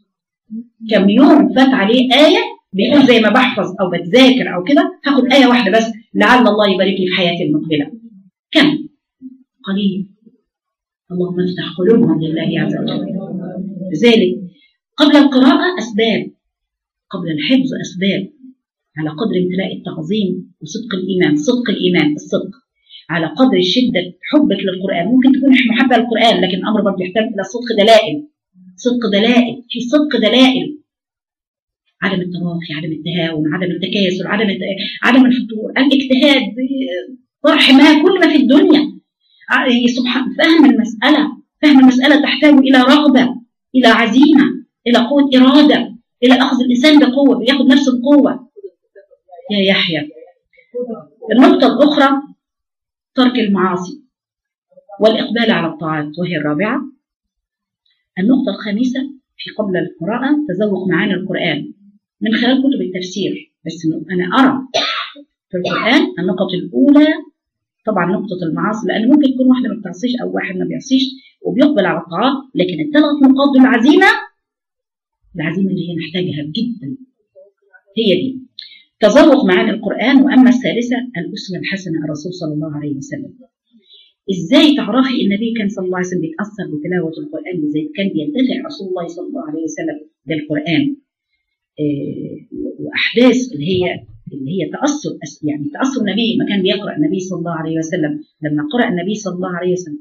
كم يوم فات عليه آية بيقول زي ما بحفظ أو بتذاكر أو كده هاخد آية واحدة بس لعل الله يبارك لي في حياتي المقبلة. كم قليل. اللهم افتح قلوبهم لله عز وجل. لذلك قبل القراءة أسباب، قبل الحفظ أسباب، على قدر امتلاء التعظيم وصدق الإيمان، صدق الإيمان الصدق، على قدر شدة حبك للقرآن. ممكن تكون محبة للقرآن لكن الأمر برضه يحتاج إلى صدق دلائل، صدق دلائل، في صدق دلائل، عدم التراخي، عدم التهاون، عدم التكاسل، عدم عدم الفتور، الاجتهاد، طرح ما كل ما في الدنيا. سبحان فهم المسألة، فهم المسألة تحتاج إلى رغبة، إلى عزيمة، إلى قوة إرادة، إلى أخذ الإنسان بقوة، بياخد نفس القوة. يا يحيى. النقطة الأخرى ترك المعاصي والإقبال على الطاعات، وهي الرابعة. النقطة الخامسة في قبل القراءة تذوق معاني القرآن من خلال كتب التفسير. بس أنا أرى في القرآن النقطة الأولى طبعا نقطة المعاصي، لأن ممكن تكون واحدة ما بتعصيش أو واحد ما بيعصيش وبيقبل على الطاعات، لكن الثلاث نقاط دول العزيمة، العزيمة اللي هي نحتاجها جدا هي دي تذوق معاني القرآن. وأما الثالثة الأسوة الحسنة الرسول صلى الله عليه وسلم. إزاي تعرفي النبي كان صلى الله عليه وسلم بيتأثر بتلاوة القرآن، إزاي كان بينتفع رسول الله صلى الله عليه وسلم بالقرآن. إيه وأحداث اللي هي اللي هي تأثر، يعني تأثر النبي ما كان بيقرأ النبي صلى الله عليه وسلم. لما قرأ النبي صلى الله عليه وسلم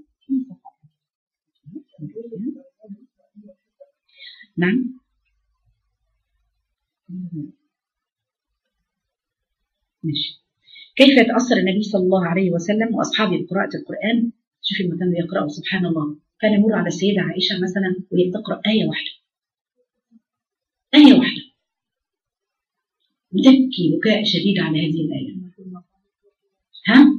نعم ماشي. كيف يتأثر النبي صلى الله عليه وسلم وأصحابه بقراءة القرآن؟ شوفي لما كانوا يقرأوا سبحان الله، كان يمر على السيدة عائشة مثلا وهي بتقرأ آية واحدة، آية واحدة وتبكي بكاء شديد على هذه الآية. ها؟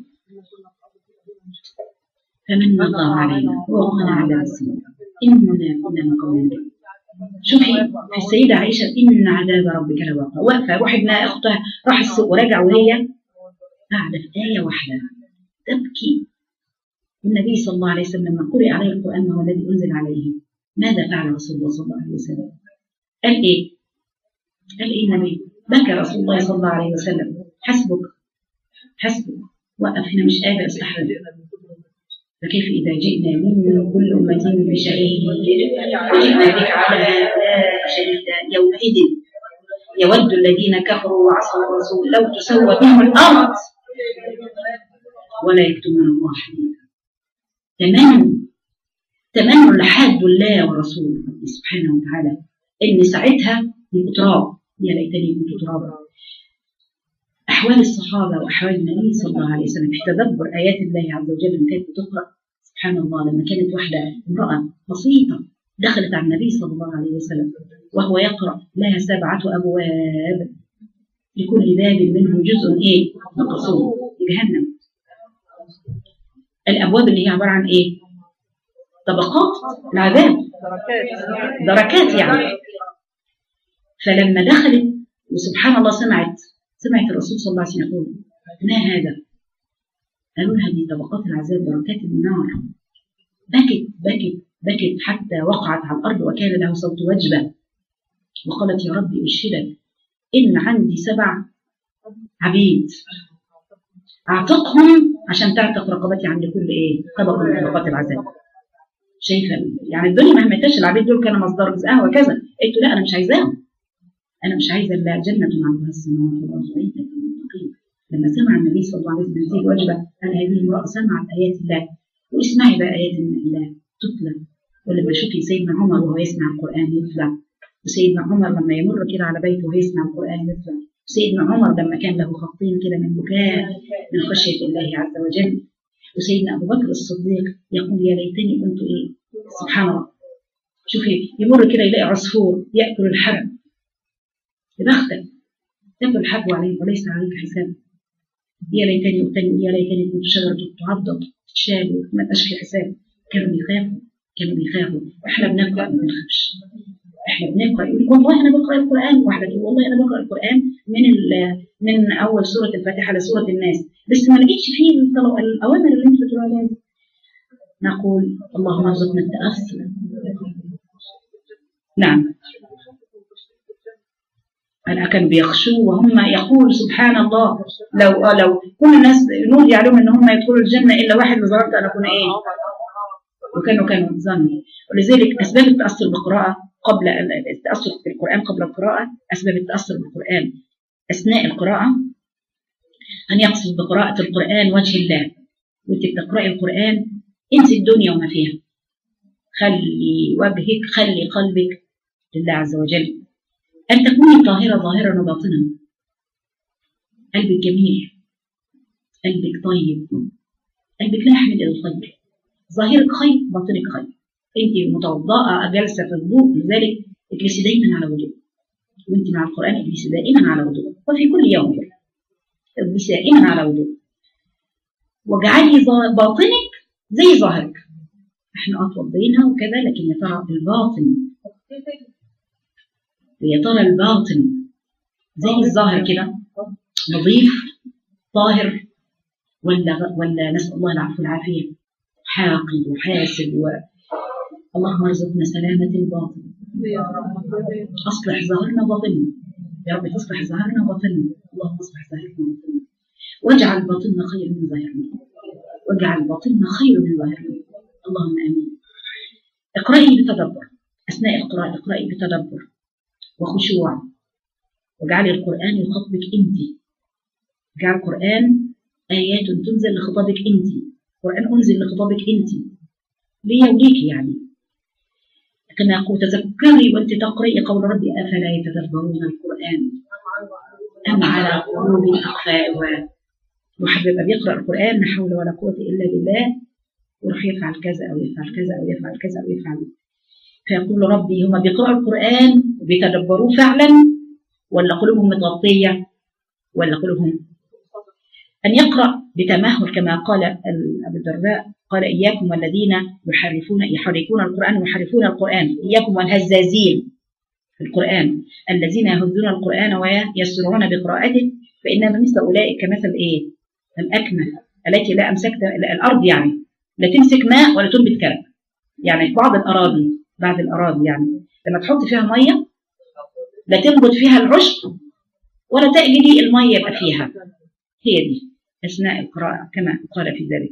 فمن الله علينا ووقنا عذاب السماء إننا كنا من قبل. شوفي في السيدة عائشة إن عذاب ربك لواقع، واقفة روح ابنها أختها راح السوق ورجع وهي قاعدة في آية واحدة تبكي. النبي صلى الله عليه وسلم لما قرئ عليه القرآن وهو الذي أنزل عليه ماذا فعل رسول الله صلى الله عليه وسلم؟ قال إيه؟ قال إيه النبي؟ بكى رسول الله صلى الله عليه وسلم. حسبك حسبك وقف هنا مش قادر استحمل. فكيف إذا جئنا من كل أمة بشهيد وجئنا بك على هؤلاء شهيدا يومئذ يود الذين كفروا وعصوا الرسول لو تسوى بهم الأرض ولا يكتمون الله حديثا. تمنوا تمنوا لحد الله ورسوله سبحانه وتعالى إن ساعتها يبقوا تراب. يا ليتني كنت ترابا. أحوال الصحابة وأحوال النبي صلى الله عليه وسلم في تدبر آيات الله عز وجل لما كانت بتقرأ سبحان الله. لما كانت واحدة امرأة بسيطة دخلت على النبي صلى الله عليه وسلم وهو يقرأ لها سبعة أبواب لكل باب منهم جزء إيه؟ مقسوم جهنم. الأبواب اللي هي عبارة عن إيه؟ طبقات العذاب، دركات يعني. فلما دخلت وسبحان الله سمعت سمعت الرسول صلى الله عليه وسلم يقول ما هذا؟ قالوا لها دي طبقات العذاب دركات النار. بكت بكت بكت حتى وقعت على الأرض وكان له صوت وجبة وقالت يا ربي أشهدك إن عندي سبع عبيد أعتقهم عشان تعتق رقبتي عند كل إيه؟ طبقة من طبقات العذاب. شايفة يعني الدنيا ما همتاش العبيد دول كانوا مصدر رزقها وكذا. قلت لا أنا مش عايزاهم، أنا مش عايزة إلا جنة عرضها السماوات والأرض وعدة للمتقين. لما سمع النبي صلى الله عليه وسلم هذه الوجبة قال هذه امرأة سمعت آيات الله. واسمعي بقى آيات الله تتلى. ولما شوفي سيدنا عمر وهو يسمع القرآن يتلى وسيدنا عمر لما يمر كده على بيته ويسمع القرآن يطلع. وسيدنا عمر لما كان له خطين كده من بكاء من خشية الله عز وجل. وسيدنا أبو بكر الصديق يقول يا ليتني كنت إيه. سبحان الله، شوفي يمر كده يلاقي عصفور يأكل الحب، بختك تأكل الحب عليه وليس عليك حساب. يا ليتني يا ليتني كنت شجرة تعضد تتشال وما تبقاش في حساب. كانوا بيخافوا كانوا بيخافوا. واحنا بنقرأ ما بنخافش، احنا بنقرأ يقول والله انا بقرأ القرآن، واحده تقول والله انا بقرأ القرآن من من اول سورة الفاتحة لسورة الناس، بس ما لقيتش فيه الاوامر اللي انت بتقول عليها دي. نقول اللهم ارزقنا التأثر. نعم، أنا كانوا بيخشوا وهم يقول سبحان الله لو لو كل الناس نودي عليهم ان هم يدخلوا الجنه الا واحد لظننت ان اكون ايه. وكانوا كانوا ظنوا. ولذلك اسباب التاثر بالقراءه قبل التاثر بالقران قبل القراءه، اسباب التاثر بالقران اثناء القراءه ان يقصد بقراءه القران وجه الله. وانت بتقراي القران انسي الدنيا وما فيها، خلي وجهك خلي قلبك لله عز وجل. أن تكوني طاهرة ظاهرا وباطنا، قلبك جميل، قلبك طيب، قلبك لا يحمل إلى الخير، ظاهرك خير باطنك خير. أنت متوضئة جالسة في الوضوء، لذلك اجلسي دائما على وضوء. وأنت مع القرآن اجلسي دائما على وضوء، وفي كل يوم اجلسي دائما على وضوء، واجعلي باطنك زي ظاهرك. احنا اتوضينا وكذا، لكن يا ترى الباطن، يا ترى الباطن زي الظاهر كده نظيف طاهر، ولا ولا نسأل الله العفو والعافية حاقد وحاسد و... اللهم ارزقنا سلامة الباطن. أصلح ظاهرنا وباطننا يا رب، تصلح ظاهرنا وباطننا. اللهم اصلح ظاهرنا وباطننا، واجعل باطننا خير من ظاهرنا، واجعل باطننا خير من ظاهرنا، اللهم آمين. اقرأي بتدبر أثناء القراءة، اقرأي بتدبر وخشوع، واجعلي القرآن يخاطبك أنت. اجعل القرآن آيات تنزل لخطابك أنت، القرآن أنزل لخطابك أنت ليا وليك يعني. كما أقول تذكري وأنت تقرأي قول ربي أفلا يتدبرون القرآن أم على قلوب أقفالها. وحد يبقى بيقرأ القرآن لا حول ولا قوة إلا بالله، ويروح يفعل كذا أو يفعل كذا أو يفعل كذا أو يفعل، فيقول ربي هم بيقرأوا القرآن وبيتدبروه فعلا ولا قلوبهم متغطية ولا قلوبهم. أن يقرأ بتمهل كما قال أبو الدرداء قال إياكم والذين يحرفون يحرفون القرآن ويحرفون القرآن، إياكم والهزازين في القرآن الذين يهزون القرآن ويسرعون بقراءته، فإنما مثل أولئك كمثل إيه؟ الأكمة التي لا أمسكت الأرض، يعني لا تمسك ماء ولا تنبت كلب. يعني في بعض الأراضي بعض الأراضي يعني لما تحط فيها مية لا تنبت فيها العشب ولا تأجدي المية يبقى فيها. هي دي أثناء القراءة كما قال في ذلك،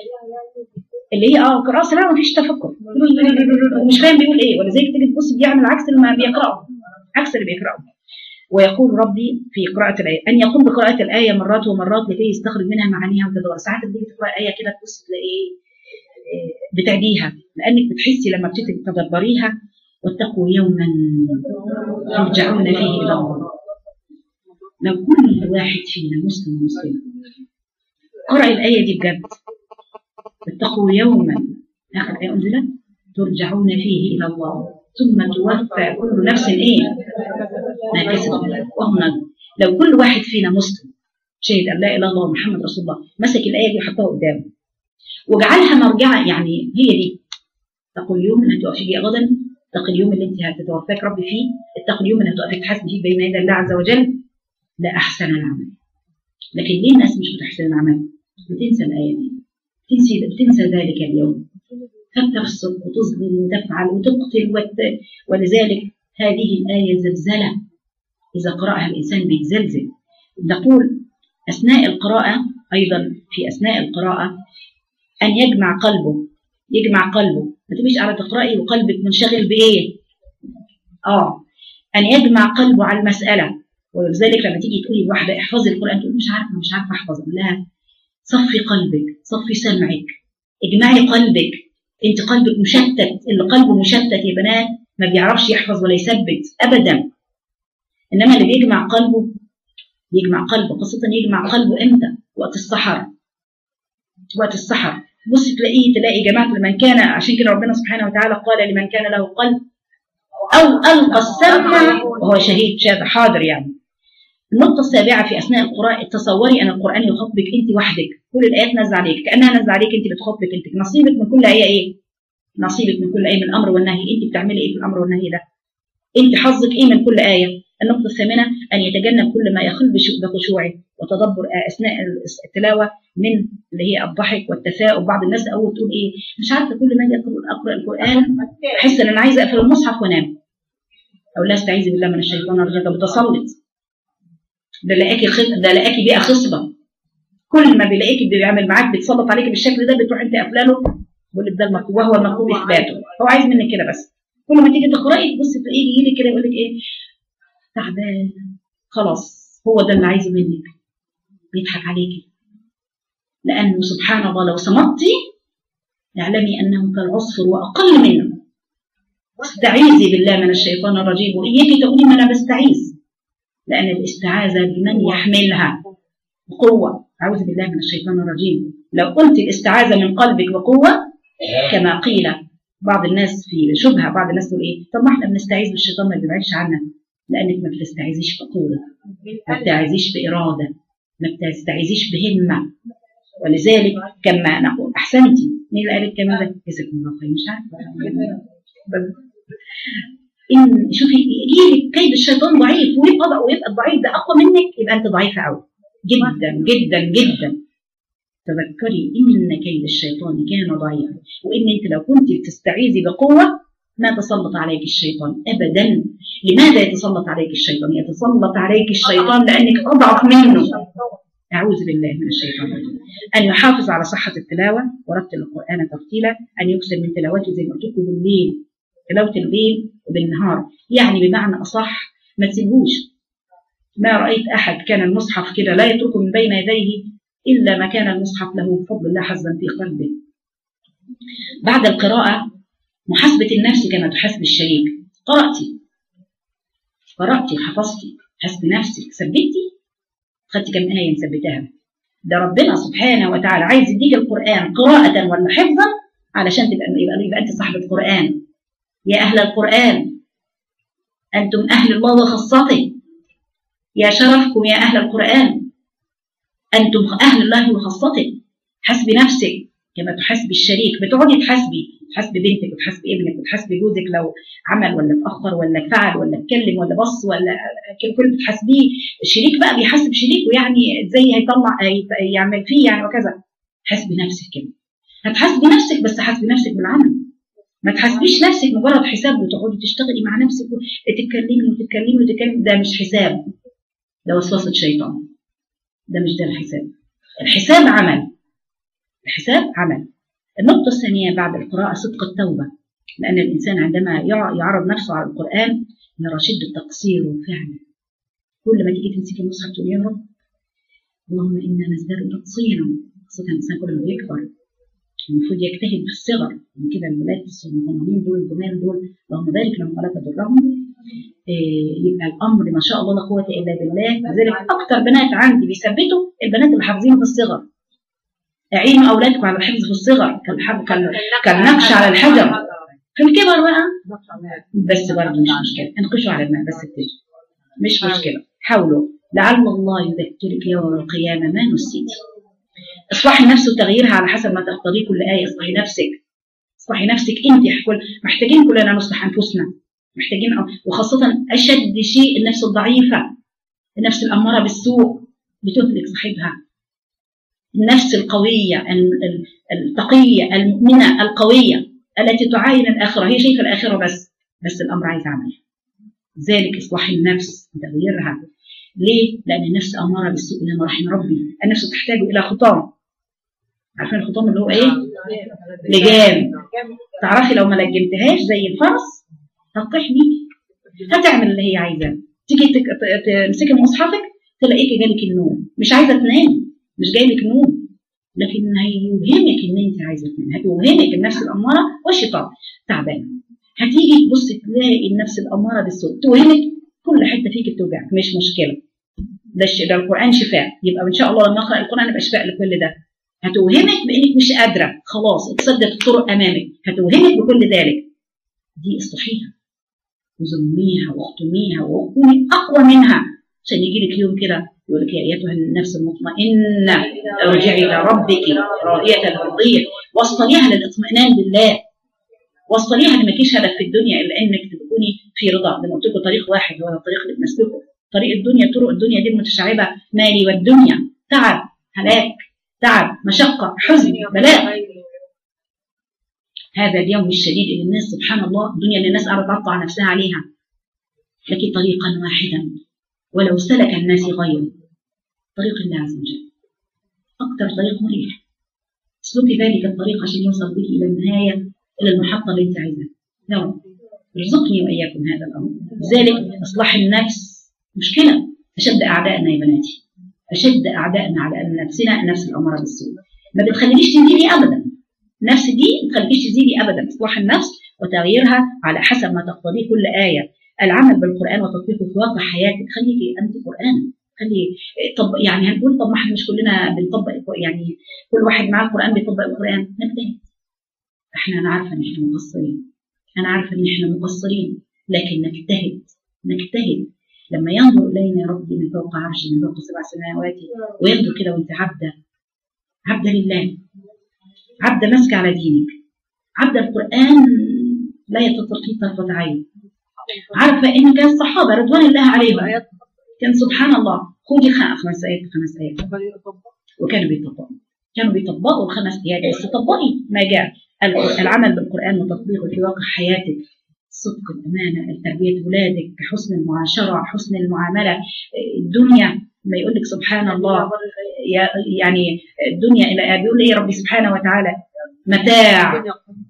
اللي هي اه قراءة سلام ما فيش تفكر ومش فاهم بيقول ايه، ولذلك تيجي تبص بيعمل عكس اللي بيقرأه، عكس اللي بيقرأه. ويقول ربي في قراءة الآية أن يقوم بقراءة الآية مرات ومرات لكي يستخرج منها معانيها وتدور. ساعات بتيجي تقرأ آية كده تبص تلاقي بتعديها، لأنك بتحسي لما بتيجي تدبريها واتقوا يوما ترجعون فيه إلى الله. لو كل واحد فينا مسلم ومسلمة قرأ الآية دي بجد، اتقوا يوما آخر آية أنزلت ترجعون فيه إلى الله ثم توفى كل نفس إيه ما كسبت وهم. لو كل واحد فينا مسلم شهد أن لا إله إلا الله محمد رسول الله، مسك الآية دي وحطها قدامه وجعلها مرجعة، يعني هي دي اتقوا اليوم اللي هتقفي فيه غدا، اتقوا اليوم اللي انت هتتوفاك ربي فيه، اتقوا اليوم اللي هتقفي تحاسبي فيه بين يدي الله عز وجل، لا أحسن العمل. لكن ليه الناس مش بتحسن العمل؟ بتنسى الآية دي، بتنسى بتنسى ذلك اليوم، فتفسق وتظلم وتفعل وتقتل وت... ولذلك هذه الآية زلزلة، إذا قرأها الإنسان بيتزلزل. نقول أثناء القراءة أيضا، في أثناء القراءة أن يجمع قلبه، يجمع قلبه، ما تبيش قاعدة تقرأي وقلبك منشغل بإيه؟ آه أن يجمع قلبه على المسألة. ولذلك لما تيجي تقولي لواحدة احفظي القرآن تقول مش عارفة مش عارفة أحفظ، لا، صفي قلبك، صفي سمعك، اجمعي قلبك. أنت قلبك مشتت، اللي قلبه مشتت يا بنات ما بيعرفش يحفظ ولا يثبت ابدا. انما اللي بيجمع قلبه يجمع قلبه، خاصه يجمع قلبه امتى؟ وقت السحر. وقت السحر بص تلاقيه تلاقي جماعه لمن كان، عشان كده ربنا سبحانه وتعالى قال لمن كان له قلب او القى السمع وهو شهيد شاهد حاضر. يعني النقطه السابعه في اثناء القراءه، تصوري ان القران يخاطبك انت وحدك، كل الايات نازله عليك كانها نازله عليك انت، بتخاطبك انت. نصيبك من كل ايه ايه؟ نصيبك من كل ايه من الامر والنهي. انت بتعملي ايه في الامر والنهي ده؟ انت حظك ايه من كل ايه؟ النقطه الثامنه ان يتجنب كل ما يخل بخشوعه وتدبر اثناء التلاوه من اللي هي الضحك والتثاؤب. بعض الناس اول تقول ايه، مش عارفه كل ما اجي اقرا القران احس ان انا عايزه اقفل المصحف وانام. او لا، استعيذي بالله من الشيطان الرجيم، بتسلط. ده لاقيكي خص... ده لاقيكي بيئه خصبه، كل ما بيلاقيكي بيعمل معاك بيتسلط عليكي بالشكل ده بتروح انت قافله له، بيقول لك ده المطلوب وهو المطلوب اثباته. هو عايز منك كده بس. كل ما تيجي تقراي تبصي تلاقيه يجي لك كده يقول لك ايه، تعبان خلاص، هو ده اللي عايزه منك، بيضحك عليكي. لانه سبحان الله لو صمتي اعلمي انه كالعصفر واقل منه. استعيذي بالله من الشيطان الرجيم، واياكي تقولي ما انا بستعيذ، لان الاستعاذه بمن يحملها بقوه. اعوذ بالله من الشيطان الرجيم. لو قلت الاستعاذه من قلبك بقوه كما قيل، بعض الناس في شبهه، بعض الناس تقول ايه، طب ما احنا بنستعيذ بالشيطان ما بيبعدش عنا. لانك ما بتستعيذيش بقوه، ما بتستعيذيش باراده، ما بتستعيذيش بهمه. ولذلك كما نقول احسنتي، مين اللي قال الكلام ده؟ جزاكم الله خير. مش عارفه ان شوفي يجيلك كيد الشيطان ضعيف، ويبقى ويبقى الضعيف ده اقوى منك، يبقى انت ضعيفه قوي جدا جدا جدا. تذكري ان كيد الشيطان كان ضعيفا، وان انت لو كنت بتستعيذي بقوه ما تسلط عليك الشيطان ابدا. لماذا يتسلط عليك الشيطان؟ يتسلط عليك الشيطان لانك اضعف منه. اعوذ بالله من الشيطان الرجيم. ان يحافظ على صحه التلاوه ورتل القران ترتيلا، ان يكثر من تلاوته زي ما قلت لكم بالليل، تلاوه الليل وبالنهار. يعني بمعنى اصح ما تسيبوش. ما رايت احد كان المصحف كده لا يتركه من بين يديه الا ما كان المصحف له بفضل الله حظا في قلبه. بعد القراءه محاسبه النفس كما تحاسب الشريك. قراتي قراتي وحفظتي، حاسبي نفسك، ثبتي، خدتي كم آية مثبتاها. ده ربنا سبحانه وتعالى عايز يديك القرآن قراءة ولا حفظا علشان تبقى يبقى, يبقى أنت صاحب القرآن. يا أهل القرآن أنتم أهل الله وخاصته، يا شرفكم يا أهل القرآن، أنتم أهل الله وخاصته. حسبي نفسك كما تحاسبي الشريك. بتقعدي تحاسبي، تحاسبي بنتك وتحاسبي ابنك وتحاسبي جوزك لو عمل ولا اتأخر ولا فعل ولا اتكلم ولا بص ولا كل بتحاسبيه. الشريك بقى بيحاسب شريكه، يعني ازاي هيطلع يعمل فيه يعني وكذا. حاسبي نفسك كده. هتحاسبي نفسك بس حاسبي نفسك بالعمل. ما تحاسبيش نفسك مجرد حساب وتقعدي تشتغلي مع نفسك وتتكلمي وتتكلمي وتتكلمي. ده مش حساب، ده وسوسة شيطان. ده مش ده الحساب. الحساب عمل. الحساب عمل. النقطة الثانية بعد القراءة صدق التوبة، لأن الإنسان عندما يعرض نفسه على القرآن يرى شدة تقصيره فعلا. كل ما تيجي تمسكي المصحف تقولي يا رب اللهم إنا نزداد تقصيرا، خاصة الإنسان كل ما بيكبر المفروض يجتهد في الصغر. من كده الولاد الصغيرين دول الجمال دول اللهم بارك لهم ولا تضرهم. إيه يبقى الأمر ما شاء الله لا قوة إلا بالله. لذلك أكتر بنات عندي بيثبتوا البنات اللي حافظين في الصغر. اعينوا اولادكم على الحفظ في الصغر كالنقش على الحجر. في الكبر بقى بس برضه مش مشكله، انقشوا على الماء بس بتجي، مش مشكله. حاولوا لعل الله يذكرك يوم القيامه ما نسيتي. اصلحي النفس وتغييرها على حسب ما تقتضيه كل ايه. اصلحي نفسك، اصلحي نفسك انت. كل محتاجين كلنا نصلح انفسنا، محتاجين، وخاصه اشد شيء النفس الضعيفه، النفس الاماره بالسوء بتهلك صاحبها. النفس القوية التقية المؤمنة القوية التي تعاين الآخرة، هي شايفة الآخرة بس، بس الأمر عايز عمل. ذلك إصلاح النفس وتغييرها. ليه؟ لأن النفس أمارة بالسوء إلا ما رحم ربي. النفس تحتاج إلى خطام. عارفين الخطام اللي هو إيه؟ لجام. تعرفي لو ما لجمتهاش زي الفرس هتطيح بيكي، هتعمل اللي هي عايزاه. تيجي تمسكي مصحفك تلاقيكي جالك النوم، مش عايزة تنامي، مش جاي لك نوم، لكن هيوهمك ان انت عايزه تنام، هتوهمك النفس الاماره والشيطان تعبان. هتيجي تبص تلاقي النفس الاماره بالسوء توهمك، كل حته فيك بتوجعك، مش مشكله، ده ده القران شفاء، يبقى ان شاء الله لما اقرا القران يبقى شفاء لكل ده. هتوهمك بانك مش قادره، خلاص اتصدت الطرق امامك، هتوهمك بكل ذلك. دي اصلحيها وزميها واختميها وكوني اقوى منها، عشان يجي لك يوم كده يقول لك يا ايتها النفس المطمئنه ارجعي الى ربك راضيه مرضيه، وصليها للاطمئنان بالله، وصليها ان مالكيش هدف في الدنيا الا انك تكوني في رضا. زي ما قلت لكم طريق واحد هو الطريق اللي بنسلكه، طريق الدنيا، طرق الدنيا دي المتشعبه، مالي والدنيا، تعب، هلاك، تعب، مشقه، حزن، بلاء. هذا اليوم الشديد اللي الناس سبحان الله، الدنيا اللي الناس قاعده تقطع نفسها عليها، لكن طريقا واحدا ولو سلك الناس غيره، طريق الله عز وجل اكثر طريق مريح. اسلكي ذلك الطريق عشان يوصل بك الى النهايه، الى المحطه اللي انت عايزاها. يا رب ارزقني واياكم هذا الامر. لذلك اصلاح النفس مشكله، اشد اعدائنا يا بناتي، اشد اعدائنا على نفسنا النفس الاماره بالسوء، ما بتخلينيش تزيدي ابدا. النفس دي ما تخليكيش تزيدي ابدا. اصلاح النفس وتغييرها على حسب ما تقتضيه كل ايه، العمل بالقران وتطبيقه في واقع حياتك. خليكي انت قران، خلي طب يعني هنقول طب ما احنا مش كلنا بنطبق، يعني كل واحد معاه القران بيطبق القران، نجتهد. احنا انا عارفه ان احنا مقصرين، انا عارفه ان احنا مقصرين، لكن نجتهد نجتهد. لما ينظر الينا ربي من فوق عرشه من فوق سبع سماوات، وينظر كده وانت عبده عبده لله، عبده ماسكه على دينك، عبده القران لا يتطرقي طرفه عين، عارفه ان كان الصحابه رضوان الله عليهم كان سبحان الله خدي خمس ايات خمس ايات وكانوا بيطبقوا، كانوا بيطبقوا الخمس ايات. بس طبقي ما جاء العمل بالقران وتطبيقه في واقع حياتك، صدق، الامانه، تربيه اولادك، حسن المعاشره، حسن المعامله. الدنيا ما يقول لك سبحان الله يعني الدنيا الى بيقول ايه ربي سبحانه وتعالى متاع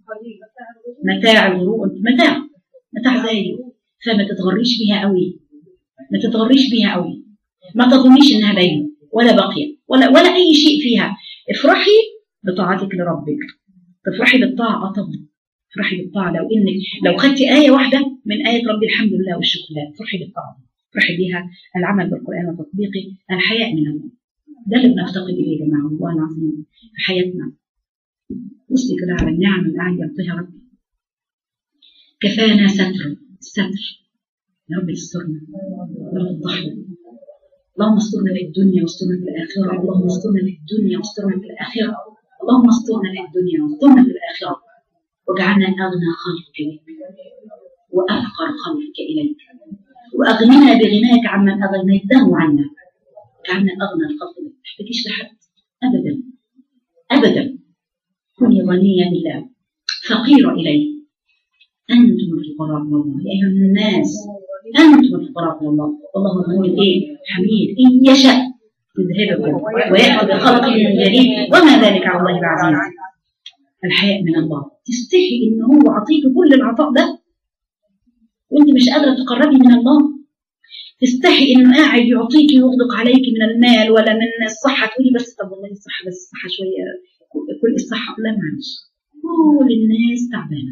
متاع الغرور، متاع متاع زايد، فما تتغريش بيها قوي، ما تتغريش بيها قوي، ما تظنيش انها دايما ولا باقيه ولا ولا اي شيء فيها. افرحي بطاعتك لربك، تفرحي بالطاعه طبعا، افرحي بالطاعه. لو انك لو خدتي ايه واحده من ايه ربي الحمد لله والشكر لله، افرحي بالطاعه، افرحي بها. العمل بالقران وتطبيقه، الحياء من الله، ده اللي بنفتقد اليه يا جماعه والله العظيم في حياتنا. بصي كده على النعم اللي قاعد يعطيها ربي. كفانا ستر، الستر يا رب استرنا ولا تفضحنا. اللهم استرنا في الدنيا واسترنا في الاخره، اللهم استرنا في الدنيا واسترنا في الاخره، اللهم استرنا في الدنيا واسترنا في الاخره، واجعلنا اغنى خلقك اليك وافقر خلقك اليك، واغننا بغناك عمن اغنيته عنا، اجعلنا اغنى الخلق اليك. ما تحتاجيش لحد ابدا ابدا، كوني غنيه بالله فقيره اليه. أنتم الفقراء من الله يا أيها الناس، أنتم الفقراء من الله والله غني إيه حميد. إن يشاء يذهبكم ويأتي بخلق جديد وما ذلك على الله بعزيز. الحياء من الله، تستحي إن هو عطيك كل العطاء ده وأنت مش قادرة تقربي من الله، تستحي إنه قاعد يعطيك ويغدق عليك من المال ولا من الصحة، تقولي بس طب والله الصحة بس الصحة شوية كل الصحة، لا معلش كل الناس تعبانة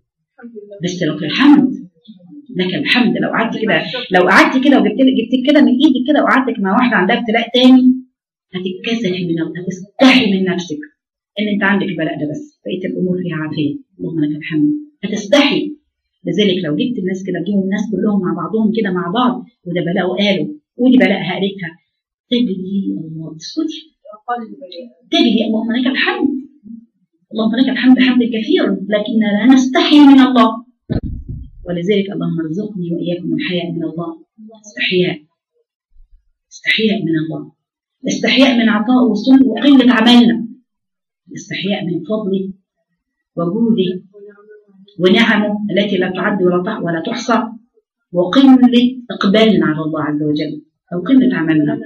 بس لو في الحمد لك الحمد. لو قعدت كده لو قعدت كده وجبت جبت كده من ايدك كده وقعدتك مع واحده عندها ابتلاء تاني، هتتكسفي من هتستحي من نفسك ان انت عندك البلاء ده، بس بقيه الامور فيها عافيه اللهم لك الحمد، هتستحي. لذلك لو جبت الناس كده جيبوا الناس كلهم مع بعضهم كده مع بعض، وده بلاء وقالوا ودي بلاءها قالتها، تجري الله تسكتي تجري اللهم لك الحمد، اللهم لك الحمد حمد كثير، لكن لا نستحي من الله. ولذلك اللهم ارزقني واياكم الحياء من الله، استحياء استحياء من الله، استحياء من عطاء وصول وقله عملنا، استحياء من فضله وجوده ونعمه التي لا تعد ولا ولا تحصى، وقله اقبالنا على الله عز وجل او قله عملنا.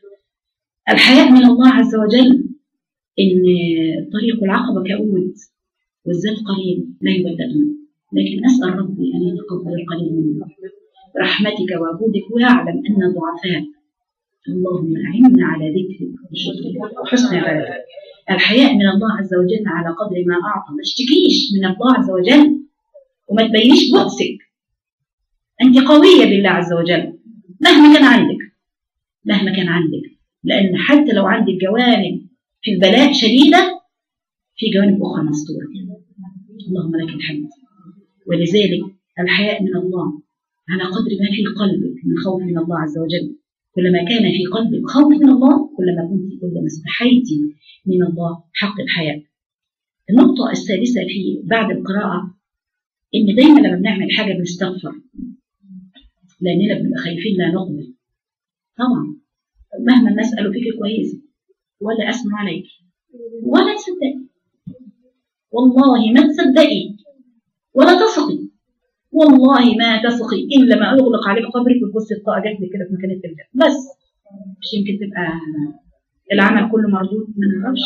الحياء من الله عز وجل إن طريق العقبة كؤود والزاد قليل لا يبلغنا، لكن أسأل ربي أن يتقبل القليل منا برحمتك وجودك، ويعلم أن ضعفاء. اللهم أعنا على ذكرك وشكرك وحسن عبادتك. الحياء من الله عز وجل على قدر ما أعطى، ما اشتكيش من الله عز وجل وما تبينيش بؤسك. أنت قوية بالله عز وجل مهما كان عندك، مهما كان عندك، لأن حتى لو عندك جوانب في البلاء شديدة، في جوانب أخرى مستورة. اللهم لك الحمد. ولذلك الحياء من الله على قدر ما في قلبك من خوف من الله عز وجل. كلما كان في قلبك خوف من الله كلما كنت كلما استحيتي من الله حق الحياء. النقطة السادسة في بعد القراءة إن دايما لما بنعمل حاجة بنستغفر، لأننا بنبقى خايفين لا نقبل. طبعا مهما الناس قالوا فيك كويسة ولا أسمع عليك ولا تصدقي، والله ما تصدقي ولا تثقي، والله ما تثقي إلا ما يغلق عليك قبرك وتبصي الطاقة جات لك كده في مكان التلفزيون بس، مش يمكن تبقى العمل كله مردود. ما نعرفش.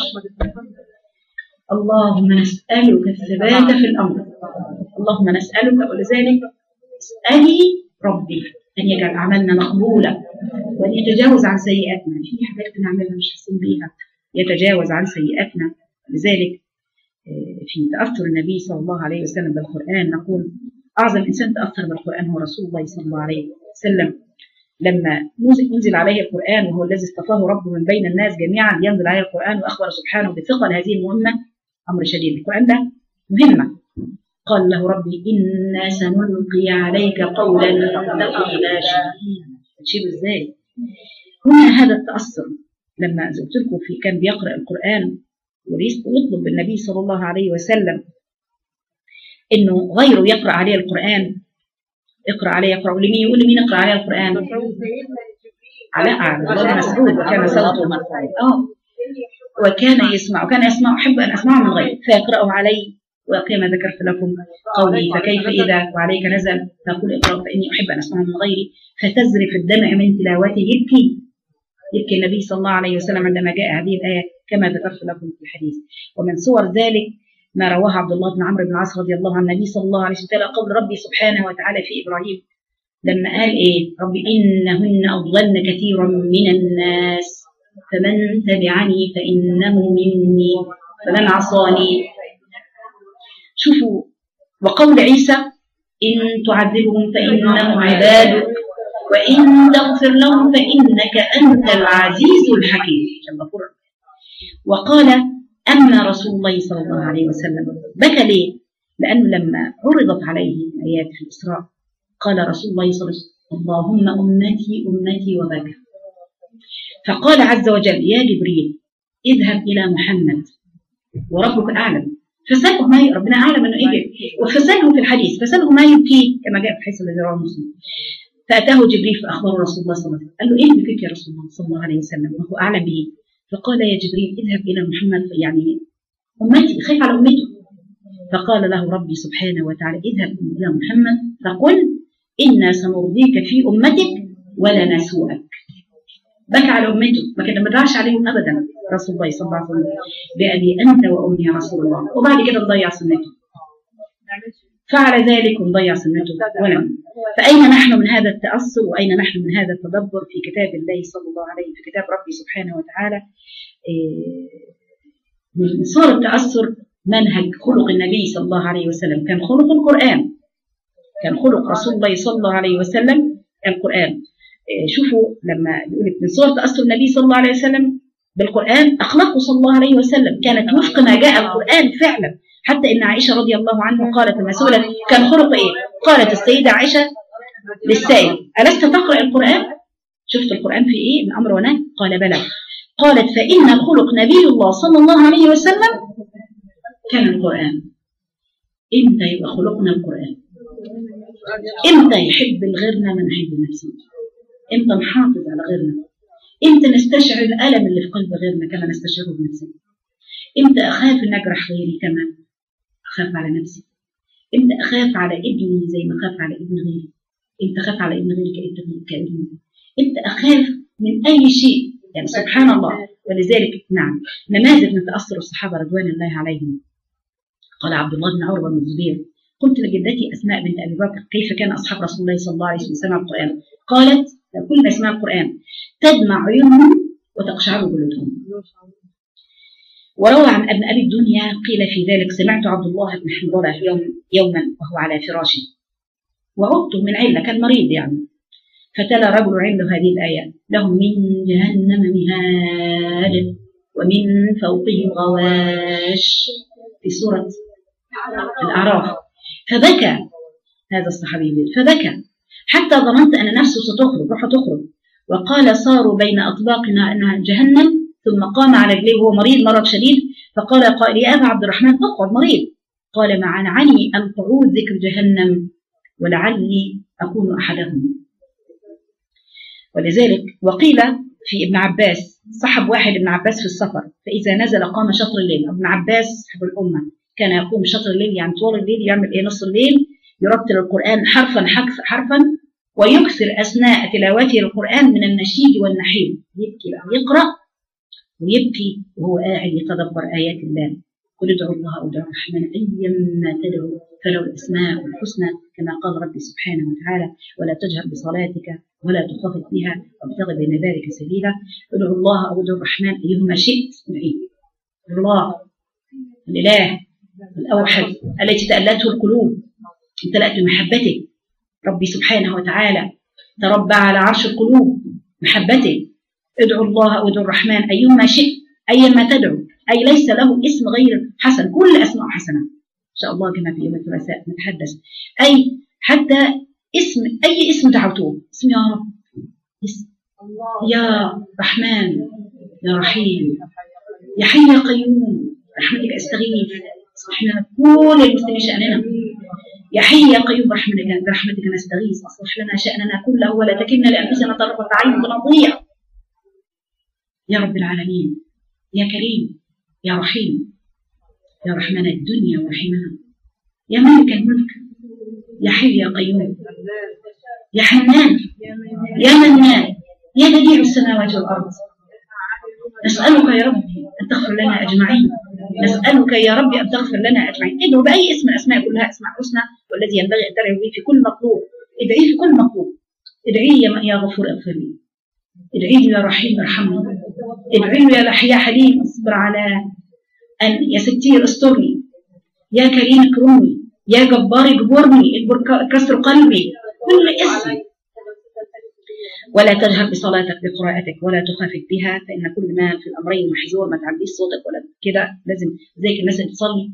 اللهم نسألك الثبات في الأمر، اللهم نسألك. ولذلك اسألي ربي أن يجعل أعمالنا مقبولة وأن يتجاوز عن سيئاتنا. في حاجات بنعملها مش حاسين بيها، يتجاوز عن سيئاتنا. لذلك في تأثر النبي صلى الله عليه وسلم بالقرآن نقول أعظم إنسان تأثر بالقرآن هو رسول الله صلى الله عليه وسلم. لما ينزل عليه القرآن وهو الذي اصطفاه ربه من بين الناس جميعا ينزل عليه القرآن وأخبر سبحانه بثقل هذه المهمة، أمر شديد. القرآن ده مهمة. قال له ربي إنا سنلقي عليك قولا ثقيلا شديدا. إزاي هنا هذا التأثر؟ لما قلت لكم في كان بيقرأ القرآن ويطلب النبي صلى الله عليه وسلم إنه غيره يقرأ عليه القرآن، اقرأ عليه، يقرأ لمين؟ يقول لمين اقرأ عليه القرآن؟ على عبد الله مسعود وكان صوته مرفوعا اه وكان يسمع وكان يسمع أحب أن أسمعه من غيره فيقرأه علي. وكما ذكرت لكم قولي فكيف إذا وعليك نزل تقول اقرأ فإني أحب أن أسمعه من غيري، فتزرف الدمع من تلاوته. يبكي يبكي النبي صلى الله عليه وسلم عندما جاء هذه الآية كما ذكرت لكم في الحديث. ومن صور ذلك ما رواه عبد الله بن عمرو بن العاص رضي الله عن النبي صلى الله عليه وسلم قول ربي سبحانه وتعالى في إبراهيم لما قال إيه؟ ربي إنهن أضللن كثيرا من الناس فمن تبعني فإنه مني فمن عصاني. شوفوا. وقول عيسى إن تعذبهم فإنهم عبادك وإن تغفر لهم فإنك أنت العزيز الحكيم. وقال أما رسول الله صلى الله عليه وسلم بكى ليه؟ لأنه لما عرضت عليه آيات في الإسراء قال رسول الله صلى الله عليه وسلم اللهم أمتي أمتي وبكى. فقال عز وجل يا جبريل اذهب إلى محمد وربك أعلم فسأله ما ي... ربنا أعلم أنه إيه، وفسأله في الحديث فسأله ما يبكي كما جاء في الحديث الذي رواه مسلم. فأتاه جبريل فأخبره رسول الله صلى الله عليه وسلم قال له إيه بكيك يا رسول الله صلى الله عليه وسلم وهو أعلم به. فقال يا جبريل اذهب إلى محمد يعني أمتي خايف على أمته. فقال له ربي سبحانه وتعالى اذهب إلى محمد فقل إنا سنرضيك في أمتك ولا نسوءك. بكى على أمته ما كان مدعش عليهم أبدا رسول الله صلى الله عليه وسلم بأبي أنت وأمي يا رسول الله. وبعد كده نضيع سنته، فعل ذلك ونضيع سنته ولم. فأين نحن من هذا التأثر وأين نحن من هذا التدبر في كتاب الله صلى الله عليه في كتاب ربي سبحانه وتعالى؟ من صور التأثر منهج خلق النبي صلى الله عليه وسلم كان خلق القرآن، كان خلق رسول الله صلى الله عليه وسلم القرآن. شوفوا لما يقول من صور تأثر النبي صلى الله عليه وسلم بالقرآن أخلاقه صلى الله عليه وسلم كانت وفق ما جاء القرآن فعلا. حتى إن عائشة رضي الله عنها قالت مسؤولة كان خلق إيه؟ قالت السيدة عائشة للسائل ألست تقرأ القرآن؟ شفت القرآن في إيه؟ من أمر ونهي؟ قال بلى. قالت فإن الخلق نبي الله صلى الله عليه وسلم كان القرآن. إمتى يبقى خلقنا القرآن؟ إمتى يحب الغيرنا من نحب نفسنا؟ إمتى نحافظ على غيرنا؟ إمتى نستشعر الألم اللي في قلب غيرنا كما نستشعره بنفسنا؟ إمتى أخاف أن أجرح غيري كما أخاف على نفسي؟ إمتى أخاف على ابني زي ما أخاف على ابن غيري؟ إمتى أخاف على ابن غيري كابني؟ إمتى أخاف من أي شيء؟ يعني سبحان الله. ولذلك نعم نماذج من تأثر الصحابة رضوان الله عليهم. قال عبد الله بن عروة بن الزبير قلت لجدتي أسماء بنت أبي بكر كيف كان أصحاب رسول الله صلى الله عليه وسلم سمع القرآن؟ قالت كل ما يسمع القرآن تدمع عيونهم وتقشعر جلودهم. وروى عن ابن أبي الدنيا قيل في ذلك: سمعت عبد الله بن حنظلة يوم يوما وهو على فراشه وعدته من علة، كان مريض يعني، فتلا رجل عنده هذه الآية: لهم من جهنم مهاد ومن فوقهم غواش، في سورة الأعراف. فبكى هذا الصحابي فبكى حتى ظننت أن نفسه ستخرج روحه تخرج، وقال: صاروا بين أطباقنا أنها جهنم. ثم قام على رجليه وهو مريض مرض شديد، فقال قائل: يا أبا عبد الرحمن اقعد، مريض. قال: معنعني أن تعود ذكر جهنم ولعلي أكون أحدهم. ولذلك وقيل في ابن عباس، صحب واحد ابن عباس في السفر، فإذا نزل قام شطر الليل. ابن عباس صحب الأمة كان يقوم شطر الليل، يعني طول الليل، يعمل إيه نص الليل، يرتل القرآن حرفا حرفا، ويكثر أثناء تلاوته القرآن من النشيد والنحيب، يبكي يقرأ ويبكي وهو قاعد يتدبر آيات الله. قل ادعوا الله أو ادعوا الرحمن أيما تدعوا فله الأسماء الحسنى، كما قال ربي سبحانه وتعالى: ولا تجهر بصلاتك ولا تخافت بها وابتغ بين ذلك سبيلا. ادعوا الله أو ادعوا الرحمن أيهما شئت ادعيه. الله الإله الأوحد التي تألته القلوب، امتلأت بمحبته. ربي سبحانه وتعالى تربى على عرش القلوب محبته. ادعوا الله أو ادعوا الرحمن أيهما شئت، أيما تدعو، أي ليس له اسم غير حسن، كل أسماء حسنة إن شاء الله كما في يوم الثلاثاء نتحدث. أي حتى اسم، أي اسم دعوتوه، اسم يا رب، اسم يا رحمن يا رحيم يا حي يا قيوم رحمتك أستغيث، اصلح لنا كل المسلمين شأننا. يا حي يا قيوم برحمتك برحمتك نستغيث، اصلح لنا شأننا كله ولا تكلنا لأنفسنا طرفة عين فنضيع. يا رب العالمين يا كريم يا رحيم يا رحمن الدنيا ورحمها، يا مالك الملك يا حي يا قيوم يا حنان يا منان يا بديع السماوات والأرض. نسألك يا رب أن تغفر لنا أجمعين، نسألك يا رب أن تغفر لنا أجمعين. ادعوا بأي اسم، الأسماء كلها أسماء حسنى، والذي ينبغي أن تدعوا به في كل مطلوب. ادعيه في كل مطلوب، ادعيه يا غفور اغفر لي، ادعيه يا رحيم ارحمني، ادعيه يا يا حليم اصبر على أن، يا ستير استرني، يا كريم اكرمني، يا جبار اجبرني، اجبر كسر قلبي، كل اسم. ولا تجهر بصلاتك بقراءتك ولا تخافت بها، فإن كل ما في الأمرين محظور، ما تعليش صوتك ولا كده، لازم زي الناس اللي بتصلي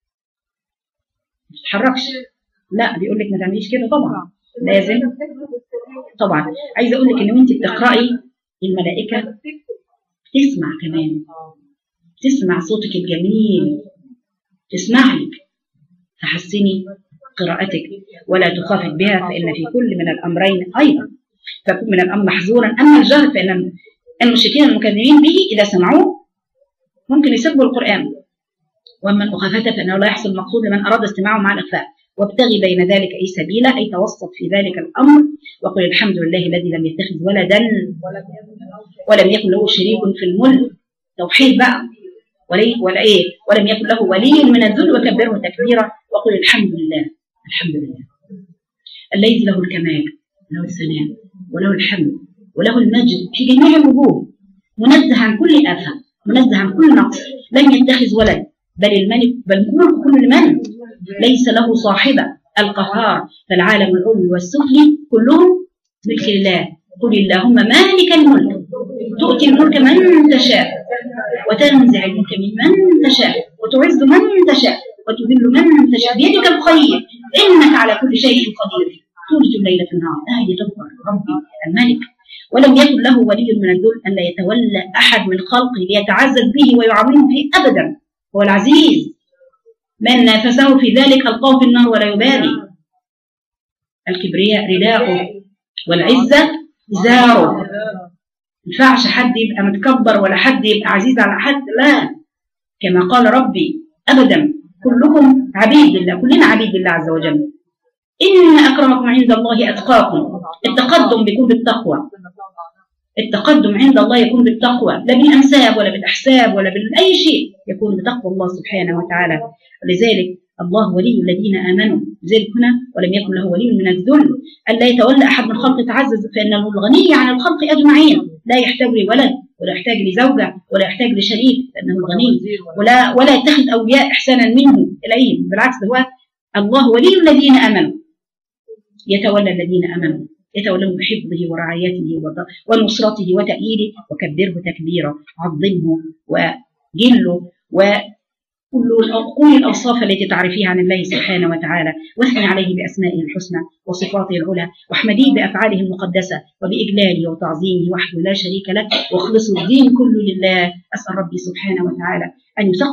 ما تتحركش، لا بيقول لك ما تعمليش كده، طبعا لازم. طبعا عايزه اقول لك ان وانت بتقراي الملائكه تسمع كمان، تسمع صوتك الجميل، تسمع لك، فحسني قراءتك ولا تخافت بها، فإن في كل من الأمرين أيضا فكن من الأمر محظورا. أما الجهر فإن المشركين المكذبين به إذا سمعوه ممكن يسبوا القرآن، وأما الأخافة فإنه لا يحصل المقصود لمن أراد استماعه مع الإخفاء. وابتغي بين ذلك أي سبيلا، أي توسط في ذلك الأمر، وقل الحمد لله الذي لم يتخذ ولدا ولم يكن له شريك في الملك، توحيد بقى، ولي ولا إيه، ولم يكن له ولي من الذل وكبره تكبيرا. وقل الحمد لله، الحمد لله الذي له الكمال له الثناء وله الحمد وله المجد في جميع الوجوه، منزه عن كل آفة، منزه عن كل نقص، لم يتخذ ولد، بل الملك بل الملك كل من ليس له صاحبة، القهار، فالعالم العلوي والسفلي كلهم ملك الله. قل اللهم مالك الملك تؤتي الملك من تشاء وتنزع الملك ممن تشاء وتعز من تشاء وتذل من تشاء بيدك الخير إنك على كل شيء قدير، تولج الليل في النهار. هذه تكبر ربي الملك. ولم يكن له ولي من الذل أن لا يتولى أحد من خلقه ليتعزز به ويعظمه فيه أبدا، هو العزيز، من نافسه في ذلك ألقاه في النار ولا يبالي. الكبرياء رداءه والعزة إزاره، ما ينفعش حد يبقى متكبر ولا حد يبقى عزيز على حد، لا، كما قال ربي أبدا كلكم عبيد لله، كلنا عبيد لله عز وجل. إن أكرمكم عند الله أتقاكم. التقدم بيكون بالتقوى، التقدم عند الله يكون بالتقوى، لا بالأنساب ولا بالأحساب ولا بأي شيء، يكون بتقوى الله سبحانه وتعالى. ولذلك الله ولي الذين آمنوا، ذلك هنا ولم يكن له ولي من الذل، ألا يتولى أحد من الخلق يتعزز، فإنه الغني عن الخلق أجمعين، لا يحتاج لولد ولا يحتاج لزوجة ولا يحتاج لشريك لأنه الغني، ولا ولا يتخذ أولياء إحسانا منه إليهم، بالعكس هو الله ولي الذين آمنوا يتولى الذين آمنوا يتولون بحفظه ورعايته ونصرته وتأييده، وكبره تكبيرا، عظمه وجله وكل الأوصاف التي تعرفيها عن الله سبحانه وتعالى، واثني عليه بأسمائه الحسنى وصفاته العلى، واحمديه بأفعاله المقدسة وبإجلاله وتعظيمه وحده لا شريك له، واخلصوا الدين كله لله. أسأل ربي سبحانه وتعالى أن يثقل